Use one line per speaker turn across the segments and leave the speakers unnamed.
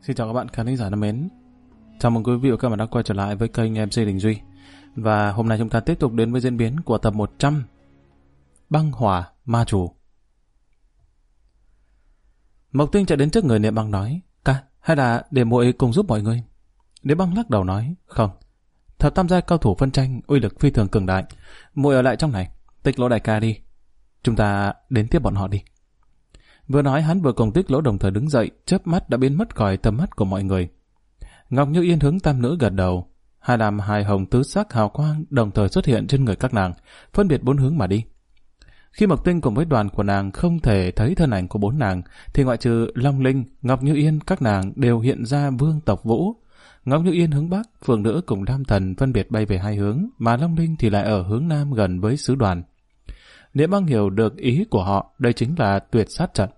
Xin chào các bạn khán giả thân mến. Chào mừng quý vị và các bạn đã quay trở lại với kênh MC Đình Duy. Và hôm nay chúng ta tiếp tục đến với diễn biến của tập 100 Băng Hỏa Ma Chủ. Mộc Tinh chạy đến trước người Niệm Băng nói: "Ca, hay là để muội cùng giúp mọi người?" Niệm Băng lắc đầu nói: "Không, thập tam giai cao thủ phân tranh uy lực phi thường cường đại, muội ở lại trong này, Tích Lỗ đại ca đi. Chúng ta đến tiếp bọn họ đi." Vừa nói hắn vừa cùng Tích Lỗ đồng thời đứng dậy, chớp mắt đã biến mất khỏi tầm mắt của mọi người. Ngọc Như Yên hướng tam nữ gật đầu, hai đàm hài hồng tứ sắc hào quang đồng thời xuất hiện trên người các nàng, phân biệt bốn hướng mà đi. Khi Mộc Tinh cùng với đoàn của nàng không thể thấy thân ảnh của bốn nàng, thì ngoại trừ Long Linh, Ngọc Như Yên, các nàng đều hiện ra vương tộc Vũ. Ngọc Như Yên hướng bắc, Phượng Nữ cùng Lam Thần phân biệt bay về hai hướng, mà Long Linh thì lại ở hướng nam gần với sứ đoàn. Niệm Băng hiểu được ý của họ, đây chính là tuyệt sát trận.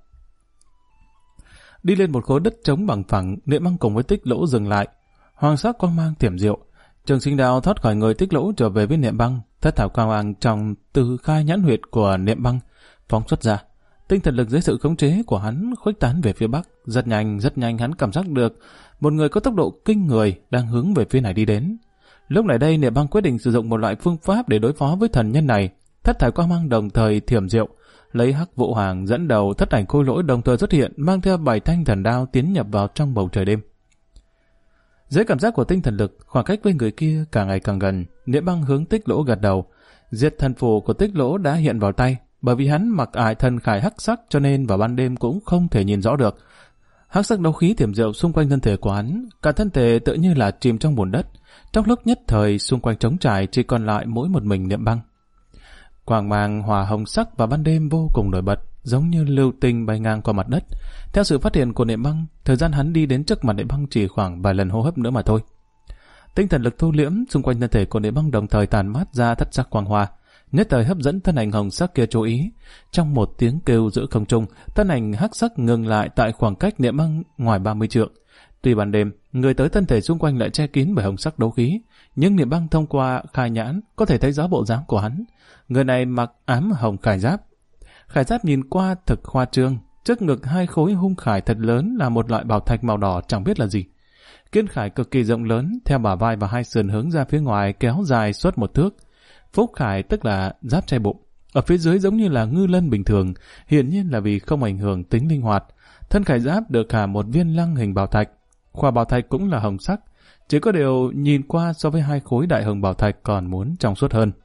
Đi lên một khối đất trống bằng phẳng, Niệm Băng cùng với Tích Lỗ dừng lại. Hoàng sắc quang mang tiềm diệu, Trường Sinh Đao thoát khỏi người Tích Lỗ trở về với Niệm Băng, thất thảo quang mang trong từ khai nhãn huyệt của Niệm Băng phóng xuất ra. Tinh thần lực dưới sự khống chế của hắn khuếch tán về phía bắc, rất nhanh hắn cảm giác được một người có tốc độ kinh người đang hướng về phía này đi đến. Lúc này đây Niệm Băng quyết định sử dụng một loại phương pháp để đối phó với thần nhân này. Thất thải quang mang đồng thời thiểm diệu, lấy Hắc Vũ Hoàng dẫn đầu, thất ảnh khôi lỗi đồng thời xuất hiện, mang theo 7 thanh thần đao tiến nhập vào trong bầu trời đêm. Dưới cảm giác của tinh thần lực, khoảng cách với người kia càng ngày càng gần. Niệm Băng hướng Tích Lỗ gật đầu. Diệt thần phù của Tích Lỗ đã hiện vào tay, bởi vì hắn mặc ải thần khải hắc sắc cho nên vào ban đêm cũng không thể nhìn rõ được. Hắc sắc đấu khí thiểm diệu xung quanh thân thể của hắn, cả thân thể tự như là chìm trong bùn đất. Trong lúc nhất thời xung quanh trống trải chỉ còn lại mỗi một mình Niệm Băng. Quang mang hỏa hồng sắc vào ban đêm vô cùng nổi bật, giống như lưu tinh bay ngang qua mặt đất. Theo sự phát hiện của Niệm Băng, thời gian hắn đi đến trước mặt Niệm Băng chỉ khoảng vài lần hô hấp nữa mà thôi. Tinh thần lực thu liễm, xung quanh thân thể của Niệm Băng đồng thời tàn mát ra thất sắc quang hoa, nhất thời hấp dẫn thân ảnh hồng sắc kia chú ý. Trong một tiếng kêu giữa không trung, thân ảnh hắc sắc ngừng lại tại khoảng cách Niệm Băng ngoài 30 trượng. Tuy ban đêm, người tới thân thể xung quanh lại che kín bởi hồng sắc đấu khí, nhưng Niệm Băng thông qua khai nhãn có thể thấy rõ bộ dáng của hắn. Người này mặc ám hồng khải giáp. Khải giáp nhìn qua thực khoa trương, trước ngực hai khối hung khải thật lớn là một loại bảo thạch màu đỏ chẳng biết là gì. Kiên khải cực kỳ rộng lớn, theo bả vai và hai sườn hướng ra phía ngoài kéo dài suốt 1 thước. Phúc khải tức là giáp che bụng, ở phía dưới giống như là ngư lân bình thường, hiển nhiên là vì không ảnh hưởng tính linh hoạt. Thân khải giáp được khả một viên lăng hình bảo thạch, khoa bảo thạch cũng là hồng sắc, chỉ có điều nhìn qua so với hai khối đại hồng bảo thạch còn muốn trong suốt hơn.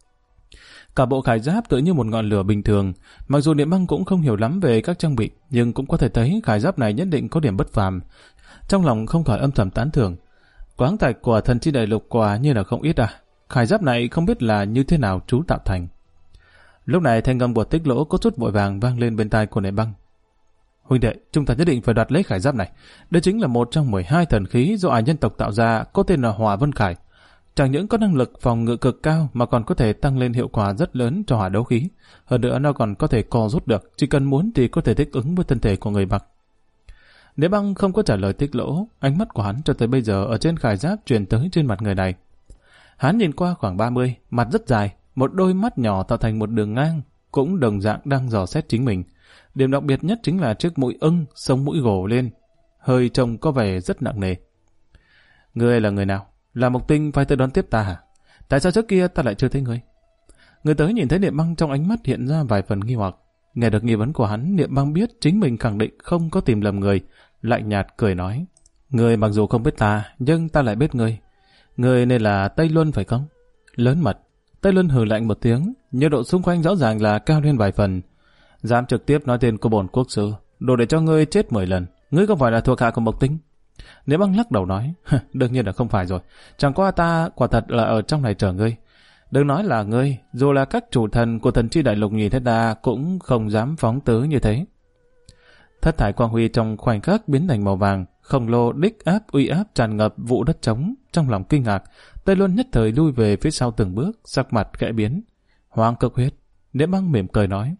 Cả bộ khải giáp tựa như một ngọn lửa bình thường, mặc dù Niệm Băng cũng không hiểu lắm về các trang bị, nhưng cũng có thể thấy khải giáp này nhất định có điểm bất phàm. Trong lòng không khỏi âm thầm tán thưởng. Quáng thạch của thần chi đại lục quả như là không ít à. Khải giáp này không biết là như thế nào chú tạo thành. Lúc này thanh âm của Tích Lỗ có chút vội vàng vang lên bên tai của Niệm Băng. Huynh đệ, chúng ta nhất định phải đoạt lấy khải giáp này. Đây chính là một trong 12 thần khí do ải nhân tộc tạo ra, có tên là Hỏa Vân Khải. Chẳng những có năng lực phòng ngự cực cao mà còn có thể tăng lên hiệu quả rất lớn cho hỏa đấu khí. Hơn nữa nó còn có thể co rút được, chỉ cần muốn thì có thể thích ứng với thân thể của người mặc. Niệm Băng không có trả lời Tích Lỗ, ánh mắt của hắn cho tới bây giờ ở trên khải giáp truyền tới trên mặt người này. Hắn nhìn qua khoảng 30, mặt rất dài, một đôi mắt nhỏ tạo thành một đường ngang, cũng đồng dạng đang dò xét chính mình. Điểm đặc biệt nhất chính là chiếc mũi ưng, sống mũi gồ lên, hơi trông có vẻ rất nặng nề. Ngươi là người nào? Là Mộc Tinh phải tới đón tiếp ta hả? Tại sao trước kia ta lại chưa thấy ngươi? Người tới nhìn thấy Niệm Băng trong ánh mắt hiện ra vài phần nghi hoặc. Nghe được nghi vấn của hắn, Niệm Băng biết chính mình khẳng định không có tìm lầm người, lạnh nhạt cười nói: Ngươi mặc dù không biết ta, nhưng ta lại biết ngươi. Ngươi nên là Tây Luân phải không? Lớn mật. Tây Luân hừ lạnh một tiếng, nhiệt độ xung quanh rõ ràng là cao lên vài phần. Dám trực tiếp nói tên của bổn quốc sư, đủ để cho ngươi chết 10 lần. Ngươi không phải là thuộc hạ của Mộc Tinh? Niệm Băng lắc đầu nói: Đương nhiên là không phải rồi. Chẳng qua ta quả thật là ở trong này chờ ngươi. Đừng nói là ngươi, dù là các chủ thần của thần chi đại lục nhìn thấy ta cũng không dám phóng tứ như thế. Thất thải quang huy trong khoảnh khắc biến thành màu vàng, khổng lồ đích áp uy áp tràn ngập vụ đất trống. Trong lòng kinh ngạc, Tây Luân nhất thời lui về phía sau từng bước, sắc mặt khẽ biến. Hoang cực huyết. Niệm Băng mỉm cười nói: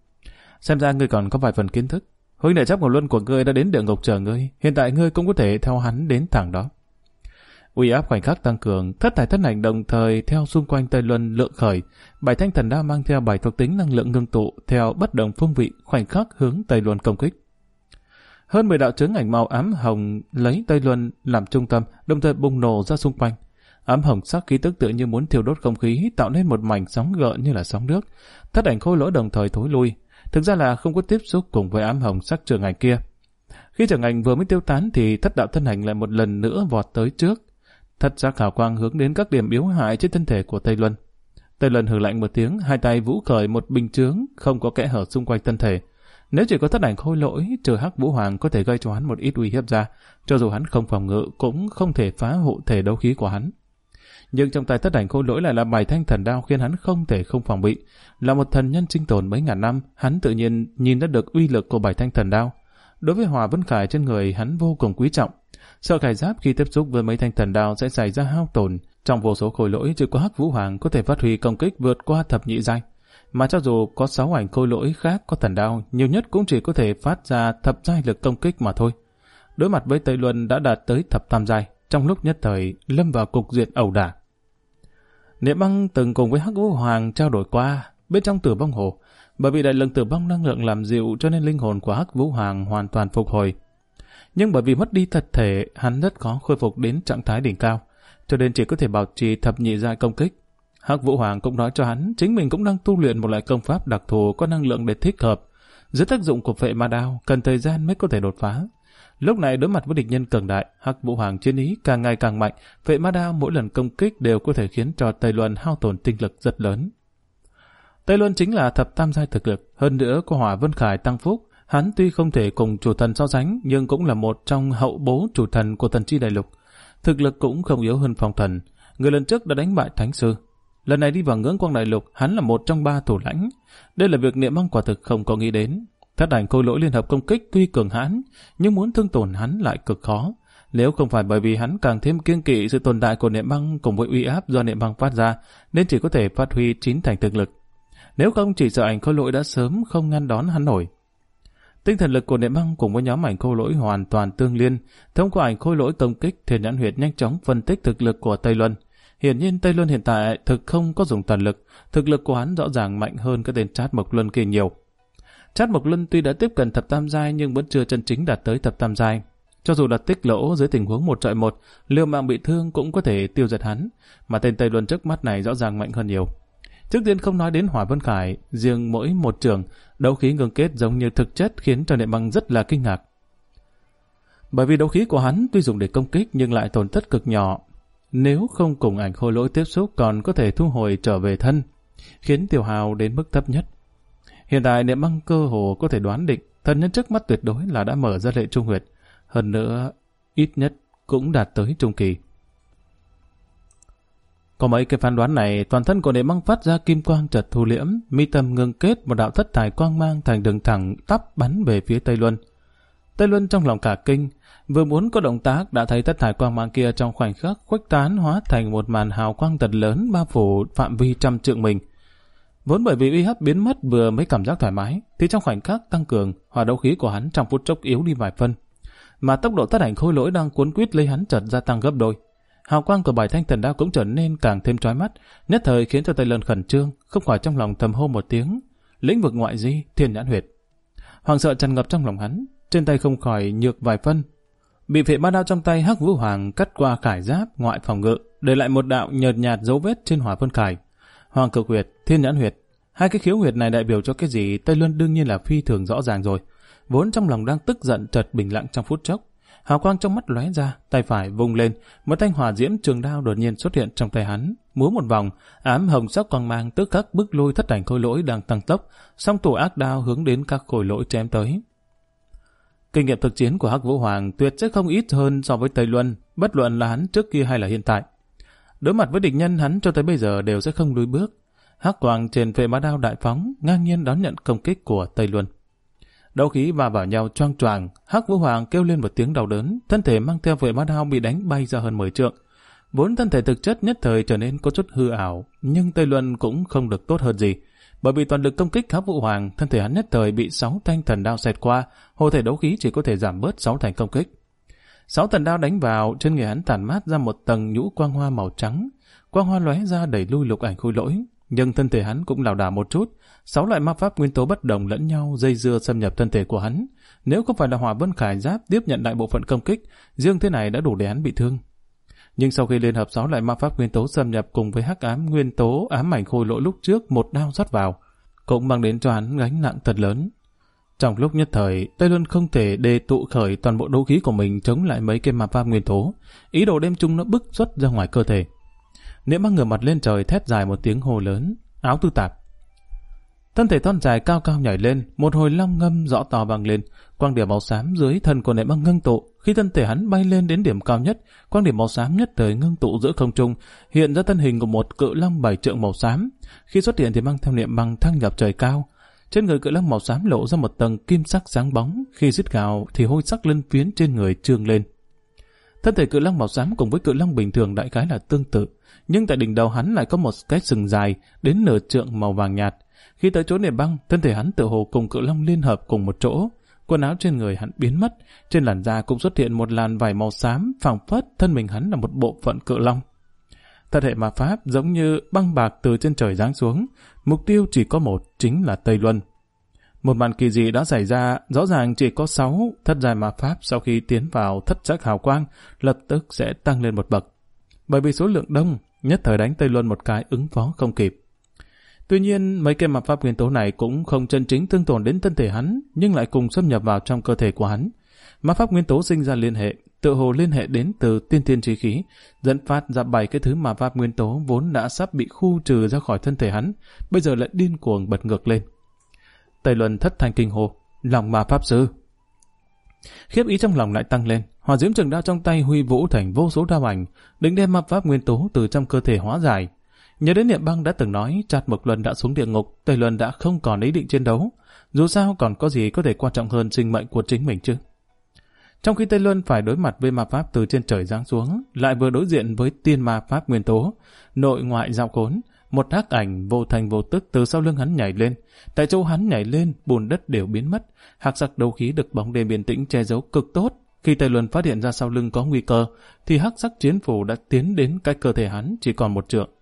Xem ra ngươi còn có vài phần kiến thức. Huynh đệ Trác Ngọc Luân của ngươi đã đến địa ngục chờ ngươi, hiện tại ngươi cũng có thể theo hắn đến thẳng đó. Uy áp khoảnh khắc tăng cường, thất thải thân ảnh đồng thời theo xung quanh Tây Luân lượng khởi, 7 thanh thần đao mang theo 7 thuộc tính năng lượng ngưng tụ theo bất đồng phương vị khoảnh khắc hướng Tây Luân công kích. Hơn 10 đạo chướng ảnh màu ám hồng lấy Tây Luân làm trung tâm, đồng thời bùng nổ ra xung quanh. Ám hồng sắc khí tức tự như muốn thiêu đốt không khí, tạo nên một mảnh sóng gợn như là sóng nước. Thất ảnh khôi lỗi đồng thời thối lui, thực ra là không có tiếp xúc cùng với ám hồng sắc trường ảnh kia. Khi trường ảnh vừa mới tiêu tán thì thất đạo thân ảnh lại một lần nữa vọt tới trước. Thất giác hào quang hướng đến các điểm yếu hại trên thân thể của Tây Luân. Tây Luân hừ lạnh một tiếng, hai tay vũ khởi một bình chướng không có kẽ hở xung quanh thân thể. Nếu chỉ có thất ảnh khôi lỗi, trừ Hắc Vũ Hoàng có thể gây cho hắn một ít uy hiếp ra, cho dù hắn không phòng ngự cũng không thể phá hộ thể đấu khí của hắn. Nhưng trong tay thất ảnh khôi lỗi lại là 7 thanh thần đao khiến hắn không thể không phòng bị. Là một thần nhân sinh tồn mấy ngàn năm, hắn tự nhiên nhìn ra được uy lực của 7 thanh thần đao. Đối với Hỏa Vân Khải trên người hắn vô cùng quý trọng. Sợ khải giáp khi tiếp xúc với mấy thanh thần đao sẽ xảy ra hao tổn. Trong vô số khôi lỗi chỉ có Hắc Vũ Hoàng có thể phát huy công kích vượt qua thập nhị giai. Mà cho dù có 6 ảnh khôi lỗi khác có thần đao, nhiều nhất cũng chỉ có thể phát ra thập giai lực công kích mà thôi. Đối mặt với Tây Luân đã đạt tới thập tam giai, trong lúc nhất thời lâm vào cục diện ẩu đả. Niệm Băng từng cùng với Hắc Vũ Hoàng trao đổi qua bên trong Tử Vong Hồ, bởi vì đại lượng tử vong năng lượng làm dịu cho nên linh hồn của Hắc Vũ Hoàng hoàn toàn phục hồi. Nhưng bởi vì mất đi thật thể, hắn rất khó khôi phục đến trạng thái đỉnh cao, cho nên chỉ có thể bảo trì thập nhị giai công kích. Hắc Vũ Hoàng cũng nói cho hắn chính mình cũng đang tu luyện một loại công pháp đặc thù có năng lượng để thích hợp. Dưới tác dụng của Phệ Ma Đao, cần thời gian mới có thể đột phá. Lúc này đối mặt với địch nhân cường đại, Hắc Vũ Hoàng chiến ý càng ngày càng mạnh, Phệ Ma Đao mỗi lần công kích đều có thể khiến cho Tây Luân hao tổn tinh lực rất lớn. Tây Luân chính là thập tam giai thực lực, hơn nữa có Hỏa Vân Khải tăng phúc, hắn tuy không thể cùng chủ thần so sánh, nhưng cũng là một trong hậu bố chủ thần của Thần Chi Đại Lục. Thực lực cũng không yếu hơn Phong Thần, người lần trước đã đánh bại Thánh Sư. Lần này đi vào Ngưỡng Quang Đại Lục, hắn là một trong 3 thủ lãnh. Đây là việc Niệm Băng quả thực không có nghĩ đến. Thất ảnh khôi lỗi liên hợp công kích tuy cường hãn, nhưng muốn thương tổn hắn lại cực khó. Nếu không phải bởi vì hắn càng thêm kiêng kỵ sự tồn tại của Niệm Băng cùng với uy áp do Niệm Băng phát ra, nên chỉ có thể phát huy 9 thành thực lực. Nếu không chỉ sợ ảnh khôi lỗi đã sớm không ngăn đón hắn nổi. Tinh thần lực của Niệm Băng cùng với nhóm ảnh khôi lỗi hoàn toàn tương liên. Thông qua ảnh khôi lỗi công kích, Thiên Nhãn Huyệt nhanh chóng phân tích thực lực của Tây Luân. Hiển nhiên Tây Luân hiện tại thực không có dùng toàn lực, thực lực của hắn rõ ràng mạnh hơn cái tên Trát Mộc Luân kia nhiều. Trát Mộc Luân tuy đã tiếp cận thập tam giai nhưng vẫn chưa chân chính đạt tới thập tam giai. Cho dù đặt tích lỗ dưới tình huống 1-1, liều mạng bị thương cũng có thể tiêu diệt hắn, mà tên Tây Luân trước mắt này rõ ràng mạnh hơn nhiều. Trước tiên không nói đến Hỏa Vân Khải, riêng mỗi một trường đấu khí ngưng kết giống như thực chất khiến cho Niệm Băng rất là kinh ngạc. Bởi vì đấu khí của hắn tuy dùng để công kích nhưng lại tổn thất cực nhỏ. Nếu không cùng ảnh khôi lỗi tiếp xúc còn có thể thu hồi trở về thân, khiến tiêu hao đến mức thấp nhất. Hiện tại Niệm Băng cơ hồ có thể đoán định thần nhân trước mắt tuyệt đối là đã mở ra lệ trung huyệt, hơn nữa ít nhất cũng đạt tới trung kỳ. Có mấy cái phán đoán này, toàn thân của Niệm Băng phát ra kim quang chợt thu liễm, mi tâm ngưng kết một đạo thất thải quang mang thành đường thẳng tắp bắn về phía Tây Luân. Tây Luân trong lòng cả kinh, vừa muốn có động tác đã thấy thất thải quang mang kia trong khoảnh khắc khuếch tán hóa thành một màn hào quang thật lớn bao phủ phạm vi trăm trượng mình. Vốn bởi vì uy hấp biến mất vừa mới cảm giác thoải mái, thì trong khoảnh khắc tăng cường, hỏa đấu khí của hắn trong phút chốc yếu đi vài phân, mà tốc độ thất ảnh khôi lỗi đang cuốn quýt lấy hắn chợt gia tăng gấp đôi. Hào quang của 7 thanh thần đao cũng trở nên càng thêm chói mắt, nhất thời khiến cho Tây Luân khẩn trương, không khỏi trong lòng thầm hô một tiếng: lĩnh vực ngoại di, Thiên Nhãn Huyệt. Hoàng sợ tràn ngập trong lòng hắn, trên tay không khỏi nhược vài phân. Bị Phệ Ma Đao trong tay Hắc Vũ Hoàng cắt qua khải giáp ngoại phòng ngự, để lại một đạo nhợt nhạt dấu vết trên Hỏa Vân Khải. Hoàng Cực Huyệt, Thiên Nhãn Huyệt, hai cái khiếu huyệt này đại biểu cho cái gì Tây Luân đương nhiên là phi thường rõ ràng rồi. Vốn trong lòng đang tức giận chợt bình lặng trong phút chốc, hào quang trong mắt lóe ra, tay phải vung lên, một thanh hỏa diễm trường đao đột nhiên xuất hiện trong tay hắn, múa một vòng, ám hồng sắc quang mang tức khắc bức lui thất ảnh khôi lỗi đang tăng tốc, song thủ ác đao hướng đến các khôi lỗi chém tới. Kinh nghiệm thực chiến của Hắc Vũ Hoàng tuyệt sẽ không ít hơn so với Tây Luân, bất luận là hắn trước kia hay là hiện tại. Đối mặt với địch nhân hắn cho tới bây giờ đều sẽ không lùi bước. Hắc quang trên Phệ Ma Đao đại phóng, ngang nhiên đón nhận công kích của Tây Luân. Đấu khí va vào nhau choang choàng, Hắc Vũ Hoàng kêu lên một tiếng đau đớn, thân thể mang theo Phệ Ma Đao bị đánh bay ra hơn 10 trượng. Vốn thân thể thực chất nhất thời trở nên có chút hư ảo, nhưng Tây Luân cũng không được tốt hơn gì, bởi vì toàn lực công kích Hắc Vũ Hoàng, thân thể hắn nhất thời bị 6 thanh thần đao xẹt qua, hộ thể đấu khí chỉ có thể giảm bớt 6 thành công kích. 6 thần đao đánh vào, trên người hắn tản mát ra một tầng nhũ quang hoa màu trắng, quang hoa lóe ra đẩy lui lục ảnh khôi lỗi. nhưng thân thể hắn cũng lảo đảo một chút. 6 loại ma pháp nguyên tố bất đồng lẫn nhau dây dưa xâm nhập thân thể của hắn. Nếu không phải là Hỏa Vân Khải Giáp tiếp nhận đại bộ phận công kích, riêng thế này đã đủ để hắn bị thương. Nhưng sau khi liên hợp 6 loại ma pháp nguyên tố xâm nhập cùng với hắc ám nguyên tố ám ảnh khôi lỗi lúc trước một đao rót vào, cũng mang đến cho hắn gánh nặng thật lớn. Trong lúc nhất thời, Tây Luân không thể đề tụ khởi toàn bộ đấu khí của mình chống lại mấy cái ma pháp nguyên tố, ý đồ đem chúng nó bức xuất ra ngoài cơ thể. Niệm Băng ngửa mặt lên trời thét dài một tiếng hô lớn, áo tư tạp. Thân thể thon dài cao cao nhảy lên, một hồi long ngâm rõ to vang lên, quang điểm màu xám dưới thân của Niệm Băng ngưng tụ. Khi thân thể hắn bay lên đến điểm cao nhất, quang điểm màu xám nhất thời ngưng tụ giữa không trung, hiện ra thân hình của một cự long 7 trượng màu xám. Khi xuất hiện thì mang theo Niệm Băng thăng nhập trời cao. Trên người cự long màu xám lộ ra một tầng kim sắc sáng bóng, khi rít gào thì hôi sắc lân phiến trên người trương lên. Thân thể cự long màu xám cùng với cự long bình thường đại khái là tương tự, nhưng tại đỉnh đầu hắn lại có một cái sừng dài đến nửa trượng màu vàng nhạt. Khi tới chỗ Niệm Băng, thân thể hắn tự hồ cùng cự long liên hợp cùng một chỗ. Quần áo trên người hắn biến mất, trên làn da cũng xuất hiện một làn vải màu xám, phảng phất thân mình hắn là một bộ phận cự long. Thật hệ ma pháp giống như băng bạc từ trên trời giáng xuống, mục tiêu chỉ có một, chính là Tây Luân. Một màn kỳ dị đã xảy ra, rõ ràng chỉ có 6 thất giai ma pháp sau khi tiến vào thất giác hào quang, lập tức sẽ tăng lên một bậc. Bởi vì số lượng đông, nhất thời đánh Tây Luân một cái ứng phó không kịp. Tuy nhiên, mấy cái ma pháp nguyên tố này cũng không chân chính thương tổn đến thân thể hắn, nhưng lại cùng xâm nhập vào trong cơ thể của hắn. Ma pháp nguyên tố sinh ra liên hệ, tự hồ liên hệ đến từ tiên thiên chí khí, dẫn phát ra 7 cái thứ ma pháp nguyên tố vốn đã sắp bị khu trừ ra khỏi thân thể hắn, bây giờ lại điên cuồng bật ngược lên. Tây Luân thất thanh kinh hô, lòng ma pháp sư. Khiếp ý trong lòng lại tăng lên, hỏa diễm trường đao trong tay huy vũ thành vô số đao ảnh, định đem ma pháp nguyên tố từ trong cơ thể hóa giải. Nhớ đến Niệm Băng đã từng nói Trát Mộc Luân đã xuống địa ngục, Tây Luân đã không còn ý định chiến đấu. Dù sao còn có gì có thể quan trọng hơn sinh mệnh của chính mình chứ. Trong khi Tây Luân phải đối mặt với ma pháp từ trên trời giáng xuống, lại vừa đối diện với tiên ma pháp nguyên tố, nội ngoại giao khốn, một hắc ảnh vô thành vô tức từ sau lưng hắn nhảy lên. Tại chỗ hắn nhảy lên, bùn đất đều biến mất, hắc sắc đấu khí được bóng đêm yên tĩnh che giấu cực tốt. Khi Tây Luân phát hiện ra sau lưng có nguy cơ, thì hắc sắc chiến phủ đã tiến đến cách cơ thể hắn chỉ còn một trượng.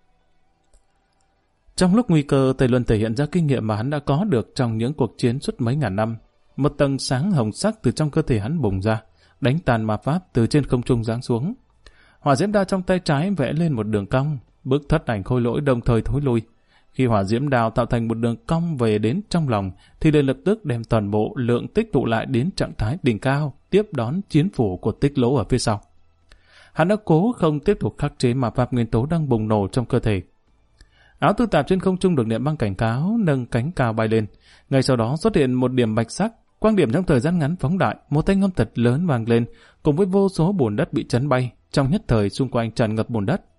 Trong lúc nguy cơ, Tây Luân thể hiện ra kinh nghiệm mà hắn đã có được trong những cuộc chiến suốt mấy ngàn năm. Một tầng sáng hồng sắc từ trong cơ thể hắn bùng ra, đánh tàn ma pháp từ trên không trung giáng xuống. Hỏa diễm đao trong tay trái vẽ lên một đường cong, bức thất ảnh khôi lỗi đồng thời thối lui. Khi hỏa diễm đao tạo thành một đường cong về đến trong lòng, thì liền lập tức đem toàn bộ lượng tích tụ lại đến trạng thái đỉnh cao, tiếp đón chiến phủ của Tích Lỗ ở phía sau. Hắn đã cố không tiếp tục khắc chế ma pháp nguyên tố đang bùng nổ trong cơ thể. Áo tư tạp trên không trung được Niệm Băng cảnh cáo, nâng cánh cao bay lên. Ngay sau đó xuất hiện một điểm bạch sắc, quang điểm trong thời gian ngắn phóng đại, một thanh âm thật lớn vang lên, cùng với vô số bùn đất bị chấn bay, trong nhất thời xung quanh tràn ngập bùn đất.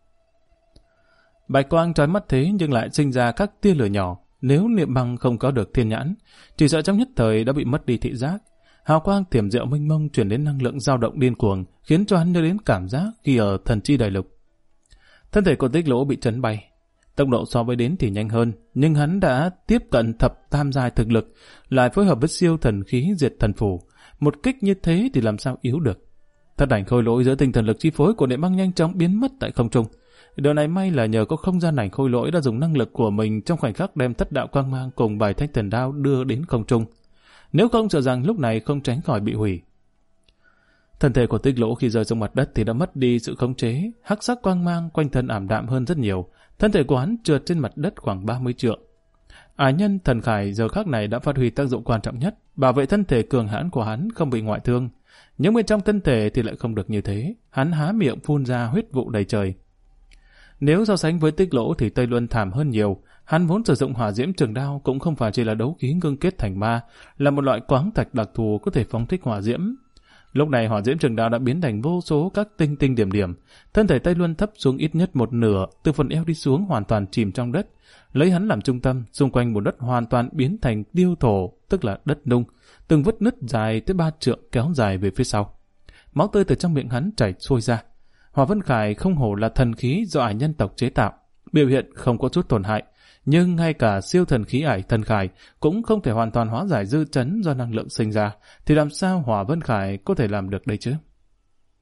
Bạch quang trói mắt thế nhưng lại sinh ra các tia lửa nhỏ. Nếu Niệm Băng không có được thiên nhãn, chỉ sợ trong nhất thời đã bị mất đi thị giác. Hào quang tiềm diệu mênh mông chuyển đến năng lượng dao động điên cuồng, khiến cho hắn nhớ đến cảm giác khi ở thần chi đại lục. Thân thể của Tích Lỗ bị chấn bay. Tốc độ so với đến thì nhanh hơn, nhưng hắn đã tiếp cận thập tam giai thực lực, lại phối hợp với siêu thần khí diệt thần phủ. Một kích như thế thì làm sao yếu được. Thất ảnh khôi lỗi giữa tinh thần lực chi phối của Niệm Băng nhanh chóng biến mất tại không trung. Điều này may là nhờ có không gian ảnh khôi lỗi đã dùng năng lực của mình trong khoảnh khắc đem thất đạo quang mang cùng bài thanh thần đao đưa đến không trung. Nếu không sợ rằng lúc này không tránh khỏi bị hủy. Thân thể của Tích Lỗ khi rơi xuống mặt đất thì đã mất đi sự khống chế, hắc sắc quang mang quanh thân ảm đạm hơn rất nhiều. Thân thể của hắn trượt trên mặt đất khoảng 30 trượng. Ải nhân thần khải giờ khắc này đã phát huy tác dụng quan trọng nhất, bảo vệ thân thể cường hãn của hắn không bị ngoại thương. Nhưng bên trong thân thể thì lại không được như thế, hắn há miệng phun ra huyết vụ đầy trời. Nếu so sánh với Tích Lỗ thì Tây Luân thảm hơn nhiều. Hắn vốn sử dụng hỏa diễm trường đao cũng không phải chỉ là đấu khí ngưng kết thành ma, là một loại quáng thạch đặc thù có thể phóng thích hỏa diễm. Lúc này hỏa diễm trường đao đã biến thành vô số các tinh tinh điểm điểm. Thân thể Tây Luân thấp xuống ít nhất một nửa, từ phần eo đi xuống hoàn toàn chìm trong đất. Lấy hắn làm trung tâm, xung quanh bùn đất hoàn toàn biến thành điêu thổ, tức là đất nung. Từng vết nứt dài tới 3 trượng kéo dài về phía sau. Máu tươi từ trong miệng hắn chảy xuôi ra. Hỏa Vân Khải không hổ là thần khí do ải nhân tộc chế tạo, biểu hiện không có chút tổn hại. Nhưng ngay cả siêu thần khí ải thần khải cũng không thể hoàn toàn hóa giải dư chấn do năng lượng sinh ra, thì làm sao Hỏa Vân Khải có thể làm được đây chứ?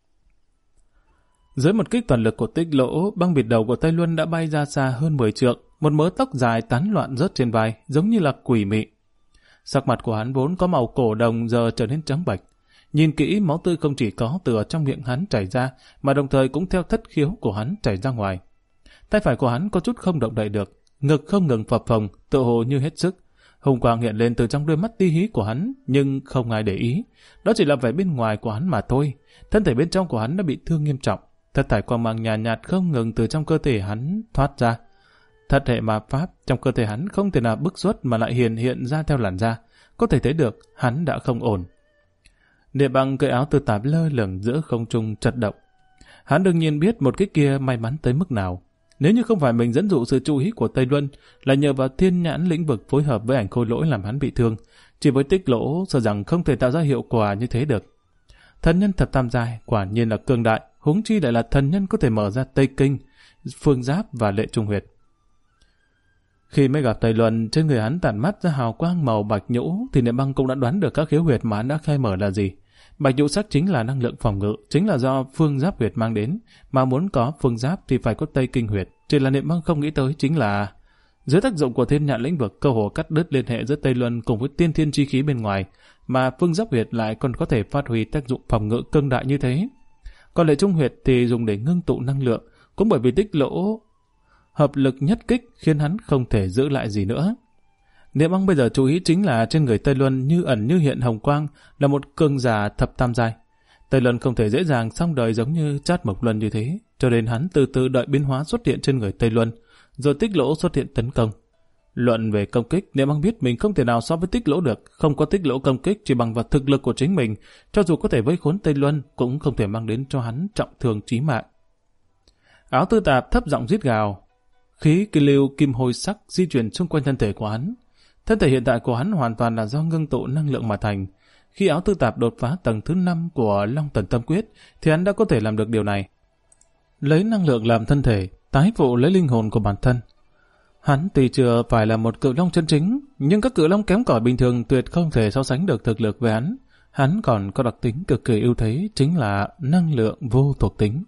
Dưới một kích toàn lực của Tích Lỗ, băng bịt đầu của Tây Luân đã bay ra xa hơn 10 trượng. một mớ tóc dài tán loạn rớt trên vai, giống như là quỷ mị. Sắc mặt của hắn vốn có màu cổ đồng giờ trở nên trắng bệch. Nhìn kỹ, máu tươi không chỉ có từ trong miệng hắn chảy ra, mà đồng thời cũng theo thất khiếu của hắn chảy ra ngoài. Tay phải của hắn có chút không động đậy được, ngực không ngừng phập phồng, tựa hồ như hết sức. Hùng quang hiện lên từ trong đôi mắt ti hí của hắn, nhưng không ai để ý. Đó chỉ là vẻ bên ngoài của hắn mà thôi. Thân thể bên trong của hắn đã bị thương nghiêm trọng. Thất thải quang mang nhàn nhạt không ngừng từ trong cơ thể hắn thoát ra. Thất hệ ma pháp trong cơ thể hắn không thể nào bức xuất mà lại hiện ra theo làn da. Có thể thấy được hắn đã không ổn. Địa Băng cởi áo tư tạp lơ lửng giữa không trung chật động. Hắn đương nhiên biết một cái kia may mắn tới mức nào. Nếu như không phải mình dẫn dụ sự chú ý của Tây Luân, là nhờ vào thiên nhãn lĩnh vực phối hợp với ảnh khôi lỗi làm hắn bị thương, chỉ với tích lỗ sợ rằng không thể tạo ra hiệu quả như thế được. Thần nhân thập tam giai quả nhiên là cường đại, huống chi lại là thần nhân có thể mở ra Tây Kinh, Phương Giáp và Lệ Trung Huyệt. Khi mới gặp Tây Luân, trên người hắn tản mắt ra hào quang màu bạch nhũ, thì Niệm Băng cũng đã đoán được các khiếu huyệt mà hắn đã khai mở là gì. Bạch nhũ sắc chính là năng lượng phòng ngự, chính là do Phương Giáp huyệt mang đến, mà muốn có Phương Giáp thì phải có Tây Kinh huyệt. Chỉ là Niệm Băng không nghĩ tới chính là dưới tác dụng của thiên nhãn lĩnh vực, cơ hồ cắt đứt liên hệ giữa Tây Luân cùng với tiên thiên chi khí bên ngoài, mà Phương Giáp huyệt lại còn có thể phát huy tác dụng phòng ngự cường đại như thế. Còn Lệ Trung huyệt thì dùng để ngưng tụ năng lượng, cũng bởi vì tích lỗ hợp lực nhất kích khiến hắn không thể giữ lại gì nữa. Niệm Băng bây giờ chú ý chính là trên người Tây Luân như ẩn như hiện hồng quang, là một cường giả thập tam giai. Tây Luân không thể dễ dàng xong đời giống như Trát Mộc Luân như thế, cho nên hắn từ từ đợi biến hóa xuất hiện trên người Tây Luân, rồi tích lỗ xuất hiện tấn công. Luận về công kích, Niệm Băng biết mình không thể nào so với tích lỗ được, không có tích lỗ công kích chỉ bằng vào thực lực của chính mình, cho dù có thể vây khốn Tây Luân cũng không thể mang đến cho hắn trọng thương chí mạng. Áo tư tạp thấp giọng rít gào, khí kỳ lưu kim hồi sắc di chuyển xung quanh thân thể của hắn. Thân thể hiện tại của hắn hoàn toàn là do ngưng tụ năng lượng mà thành. Khi áo tư tạp đột phá tầng thứ 5 của Long Tần Tâm Quyết, thì hắn đã có thể làm được điều này. Lấy năng lượng làm thân thể, tái phụ lấy linh hồn của bản thân. Hắn tuy chưa phải là một cự long chân chính, nhưng các cự long kém cỏi bình thường tuyệt không thể so sánh được thực lực với hắn. Hắn còn có đặc tính cực kỳ ưu thế, chính là năng lượng vô thuộc tính.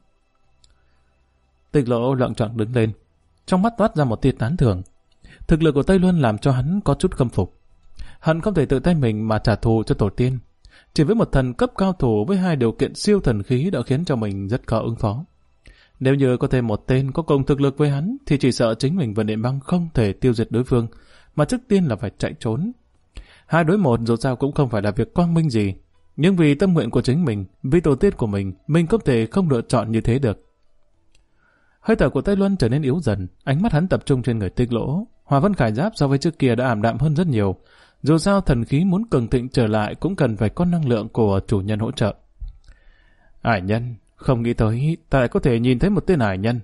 Tích lỗ loạng choạng đứng lên, trong mắt toát ra một tia tán thưởng. Thực lực của Tây Luân làm cho hắn có chút khâm phục. Hắn không thể tự tay mình mà trả thù cho tổ tiên. Chỉ với một thần cấp cao thủ với 2 điều kiện siêu thần khí đã khiến cho mình rất khó ứng phó. Nếu như có thêm một tên có cùng thực lực với hắn, thì chỉ sợ chính mình và Niệm Băng không thể tiêu diệt đối phương, mà trước tiên là phải chạy trốn. 2 đối 1 dù sao cũng không phải là việc quang minh gì. Nhưng vì tâm nguyện của chính mình, vì tổ tiên của mình không thể không lựa chọn như thế được. Hơi thở của Tây Luân trở nên yếu dần, ánh mắt hắn tập trung trên người Tích Lỗ. Hỏa Vân Khải Giáp so với trước kia đã ảm đạm hơn rất nhiều. Dù sao thần khí muốn cường thịnh trở lại cũng cần phải có năng lượng của chủ nhân hỗ trợ. Ải nhân, không nghĩ tới ta lại có thể nhìn thấy một tên ải nhân.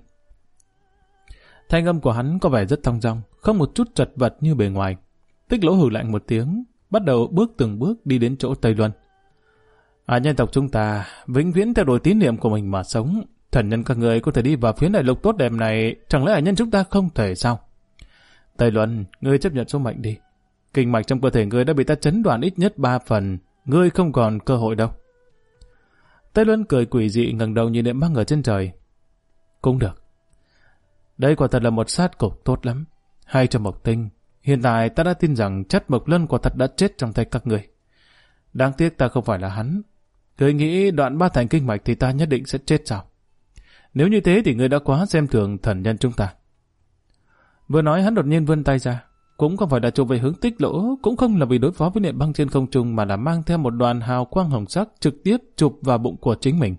Thanh âm của hắn có vẻ rất thong dong, không một chút chật vật như bề ngoài. Tích Lỗ hừ lạnh một tiếng, bắt đầu bước từng bước đi đến chỗ Tây Luân. Ải nhân tộc chúng ta vĩnh viễn theo đuổi tín niệm của mình mà sống. Thần nhân các người có thể đi vào phía đại lục tốt đẹp này, chẳng lẽ ải nhân chúng ta không thể sao? Tây Luân, ngươi chấp nhận số mệnh đi. Kinh mạch trong cơ thể ngươi đã bị ta chấn đoạn ít nhất 3 phần, ngươi không còn cơ hội đâu. Tây Luân cười quỷ dị ngẩng đầu nhìn Niệm Băng ở trên trời. Cũng được. Đây quả thật là một sát cục tốt lắm. Hay cho Mộc Tinh, hiện tại ta đã tin rằng Trát Mộc Luân quả thật đã chết trong tay các người. Đáng tiếc ta không phải là hắn. Ngươi nghĩ đoạn 3 thành kinh mạch thì ta nhất định sẽ chết sao? Nếu như thế thì ngươi đã quá xem thường thần nhân chúng ta. Vừa nói hắn đột nhiên vươn tay ra, cũng không phải là chụp về hướng Tích Lỗ, cũng không là vì đối phó với Niệm Băng trên không trung, mà là mang theo một đoàn hào quang hồng sắc trực tiếp chụp vào bụng của chính mình.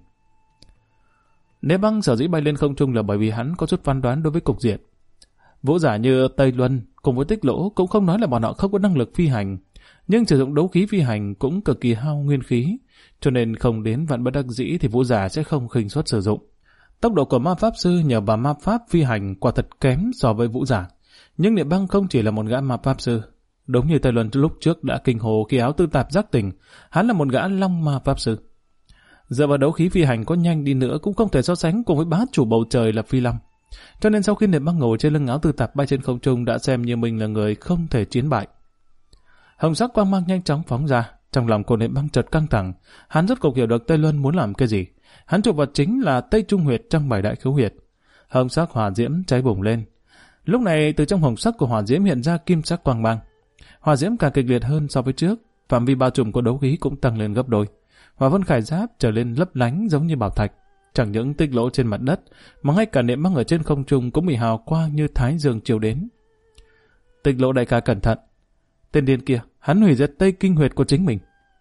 Niệm Băng sở dĩ bay lên không trung là bởi vì hắn có chút phán đoán đối với cục diện. Vũ giả như Tây Luân cùng với Tích Lỗ cũng không nói là bọn họ không có năng lực phi hành, nhưng sử dụng đấu khí phi hành cũng cực kỳ hao nguyên khí, cho nên không đến vạn bất đắc dĩ thì vũ giả sẽ không khinh suất sử dụng. Tốc độ của ma pháp sư nhờ vào ma pháp phi hành quả thật kém so với vũ giả. Nhưng Niệm Băng không chỉ là một gã ma pháp sư. Đúng như Tây Luân lúc trước đã kinh hồ khi áo tư tạp giác tỉnh, hắn là một gã long ma pháp sư. Dựa vào đấu khí phi hành có nhanh đi nữa cũng không thể so sánh cùng với bá chủ bầu trời là Phi Long. Cho nên sau khi Niệm Băng ngồi trên lưng áo tư tạp bay trên không trung đã xem như mình là người không thể chiến bại. Hồng sắc quang mang nhanh chóng phóng ra, trong lòng của Niệm Băng chợt căng thẳng, hắn rốt cuộc hiểu được Tây Luân muốn làm cái gì. Hắn chụp vào chính là Tây Trung huyệt trong 7 đại khiếu huyệt. Hồng sắc hỏa diễm cháy bùng lên. Lúc này từ trong hồng sắc của hỏa diễm hiện ra kim sắc quang mang. Hỏa diễm càng kịch liệt hơn so với trước, phạm vi bao trùm của đấu khí cũng tăng lên gấp đôi. Hỏa vân khải giáp trở lên lấp lánh giống như bảo thạch. Chẳng những tích lỗ trên mặt đất, mà ngay cả niệm băng ở trên không trung cũng bị hào quang như thái dương chiếu đến. Tích lỗ đại ca cẩn thận. Tên điên kia, hắn hủy diệt tây kinh huyệt của chính mình.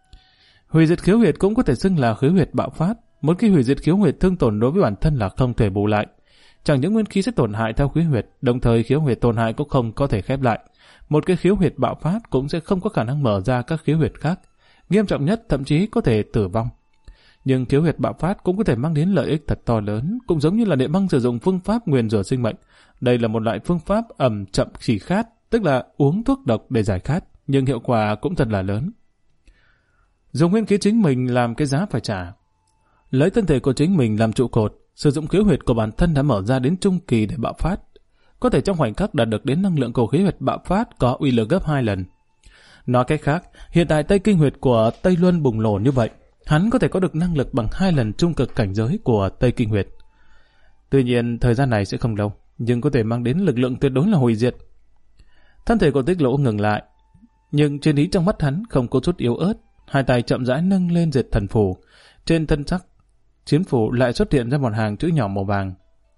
Hủy diệt khiếu huyệt cũng có thể xưng là khiếu huyệt bạo phát. Một khi hủy diệt khiếu huyệt thương tổn đối với bản thân là không thể bù lại. Chẳng những nguyên khí sẽ tổn hại theo khiếu huyệt, đồng thời khiếu huyệt tổn hại cũng không có thể khép lại. Một cái khiếu huyệt bạo phát cũng sẽ không có khả năng mở ra các khiếu huyệt khác. Nghiêm trọng nhất thậm chí có thể tử vong. Nhưng khiếu huyệt bạo phát cũng có thể mang đến lợi ích thật to lớn, cũng giống như là Niệm Băng sử dụng phương pháp nguyền rủa sinh mệnh. Đây là một loại phương pháp ẩm chậm chỉ khát, tức là uống thuốc độc để giải khát, nhưng hiệu quả cũng thật là lớn. Dùng nguyên khí chính mình làm cái giá phải trả. Lấy thân thể của chính mình làm trụ cột, sử dụng khiếu huyệt của bản thân đã mở ra đến trung kỳ để bạo phát. Có thể trong khoảnh khắc đạt được đến năng lượng của khiếu huyệt bạo phát có uy lực gấp 2 lần. Nói cách khác, hiện tại tây kinh huyệt của Tây Luân bùng nổ như vậy, hắn có thể có được năng lực bằng 2 lần trung cực cảnh giới của tây kinh huyệt. Tuy nhiên, thời gian này sẽ không lâu, nhưng có thể mang đến lực lượng tuyệt đối là hủy diệt. Thân thể của Tích Lỗ ngừng lại, nhưng chiến ý trong mắt hắn không có chút yếu ớt. Hai tay chậm rãi nâng lên dệt thần phù, trên thân sắc chiến phủ lại xuất hiện ra một hàng chữ nhỏ màu vàng.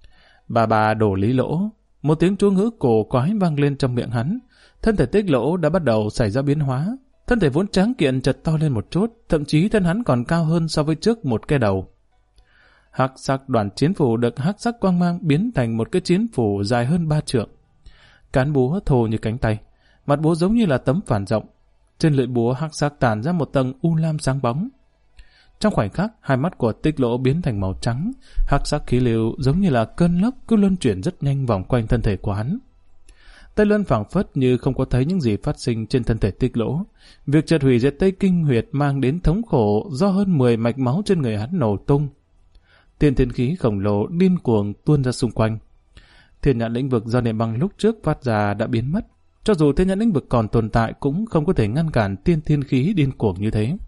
Bà đổ Lý Lỗ. Một tiếng chú ngữ cổ quái vang lên trong miệng hắn. Thân thể Tích Lỗ đã bắt đầu xảy ra biến hóa. Thân thể vốn tráng kiện chợt to lên một chút, thậm chí thân hắn còn cao hơn so với trước một cái đầu. Hắc sắc đoàn chiến phủ được hắc sắc quang mang biến thành một cái chiến phủ dài hơn 3 trượng. Cán búa thô như cánh tay, mặt búa giống như là tấm phản rộng. Trên lưỡi búa hắc sắc tản ra một tầng u lam sáng bóng. Trong khoảnh khắc, hai mắt của Tích Lỗ biến thành màu trắng, hắc sắc khí lưu giống như là cơn lốc cứ luân chuyển rất nhanh vòng quanh thân thể của hắn. Tây Luân phảng phất như không có thấy những gì phát sinh trên thân thể Tích Lỗ. Việc chợt hủy diệt Tây Kinh huyệt mang đến thống khổ do hơn 10 mạch máu trên người hắn nổ tung. Tiên thiên khí khổng lồ điên cuồng tuôn ra xung quanh. Thiên nhãn lĩnh vực do Niệm Băng lúc trước phát ra đã biến mất. Cho dù thiên nhãn lĩnh vực còn tồn tại cũng không có thể ngăn cản tiên thiên khí điên cuồng như thế.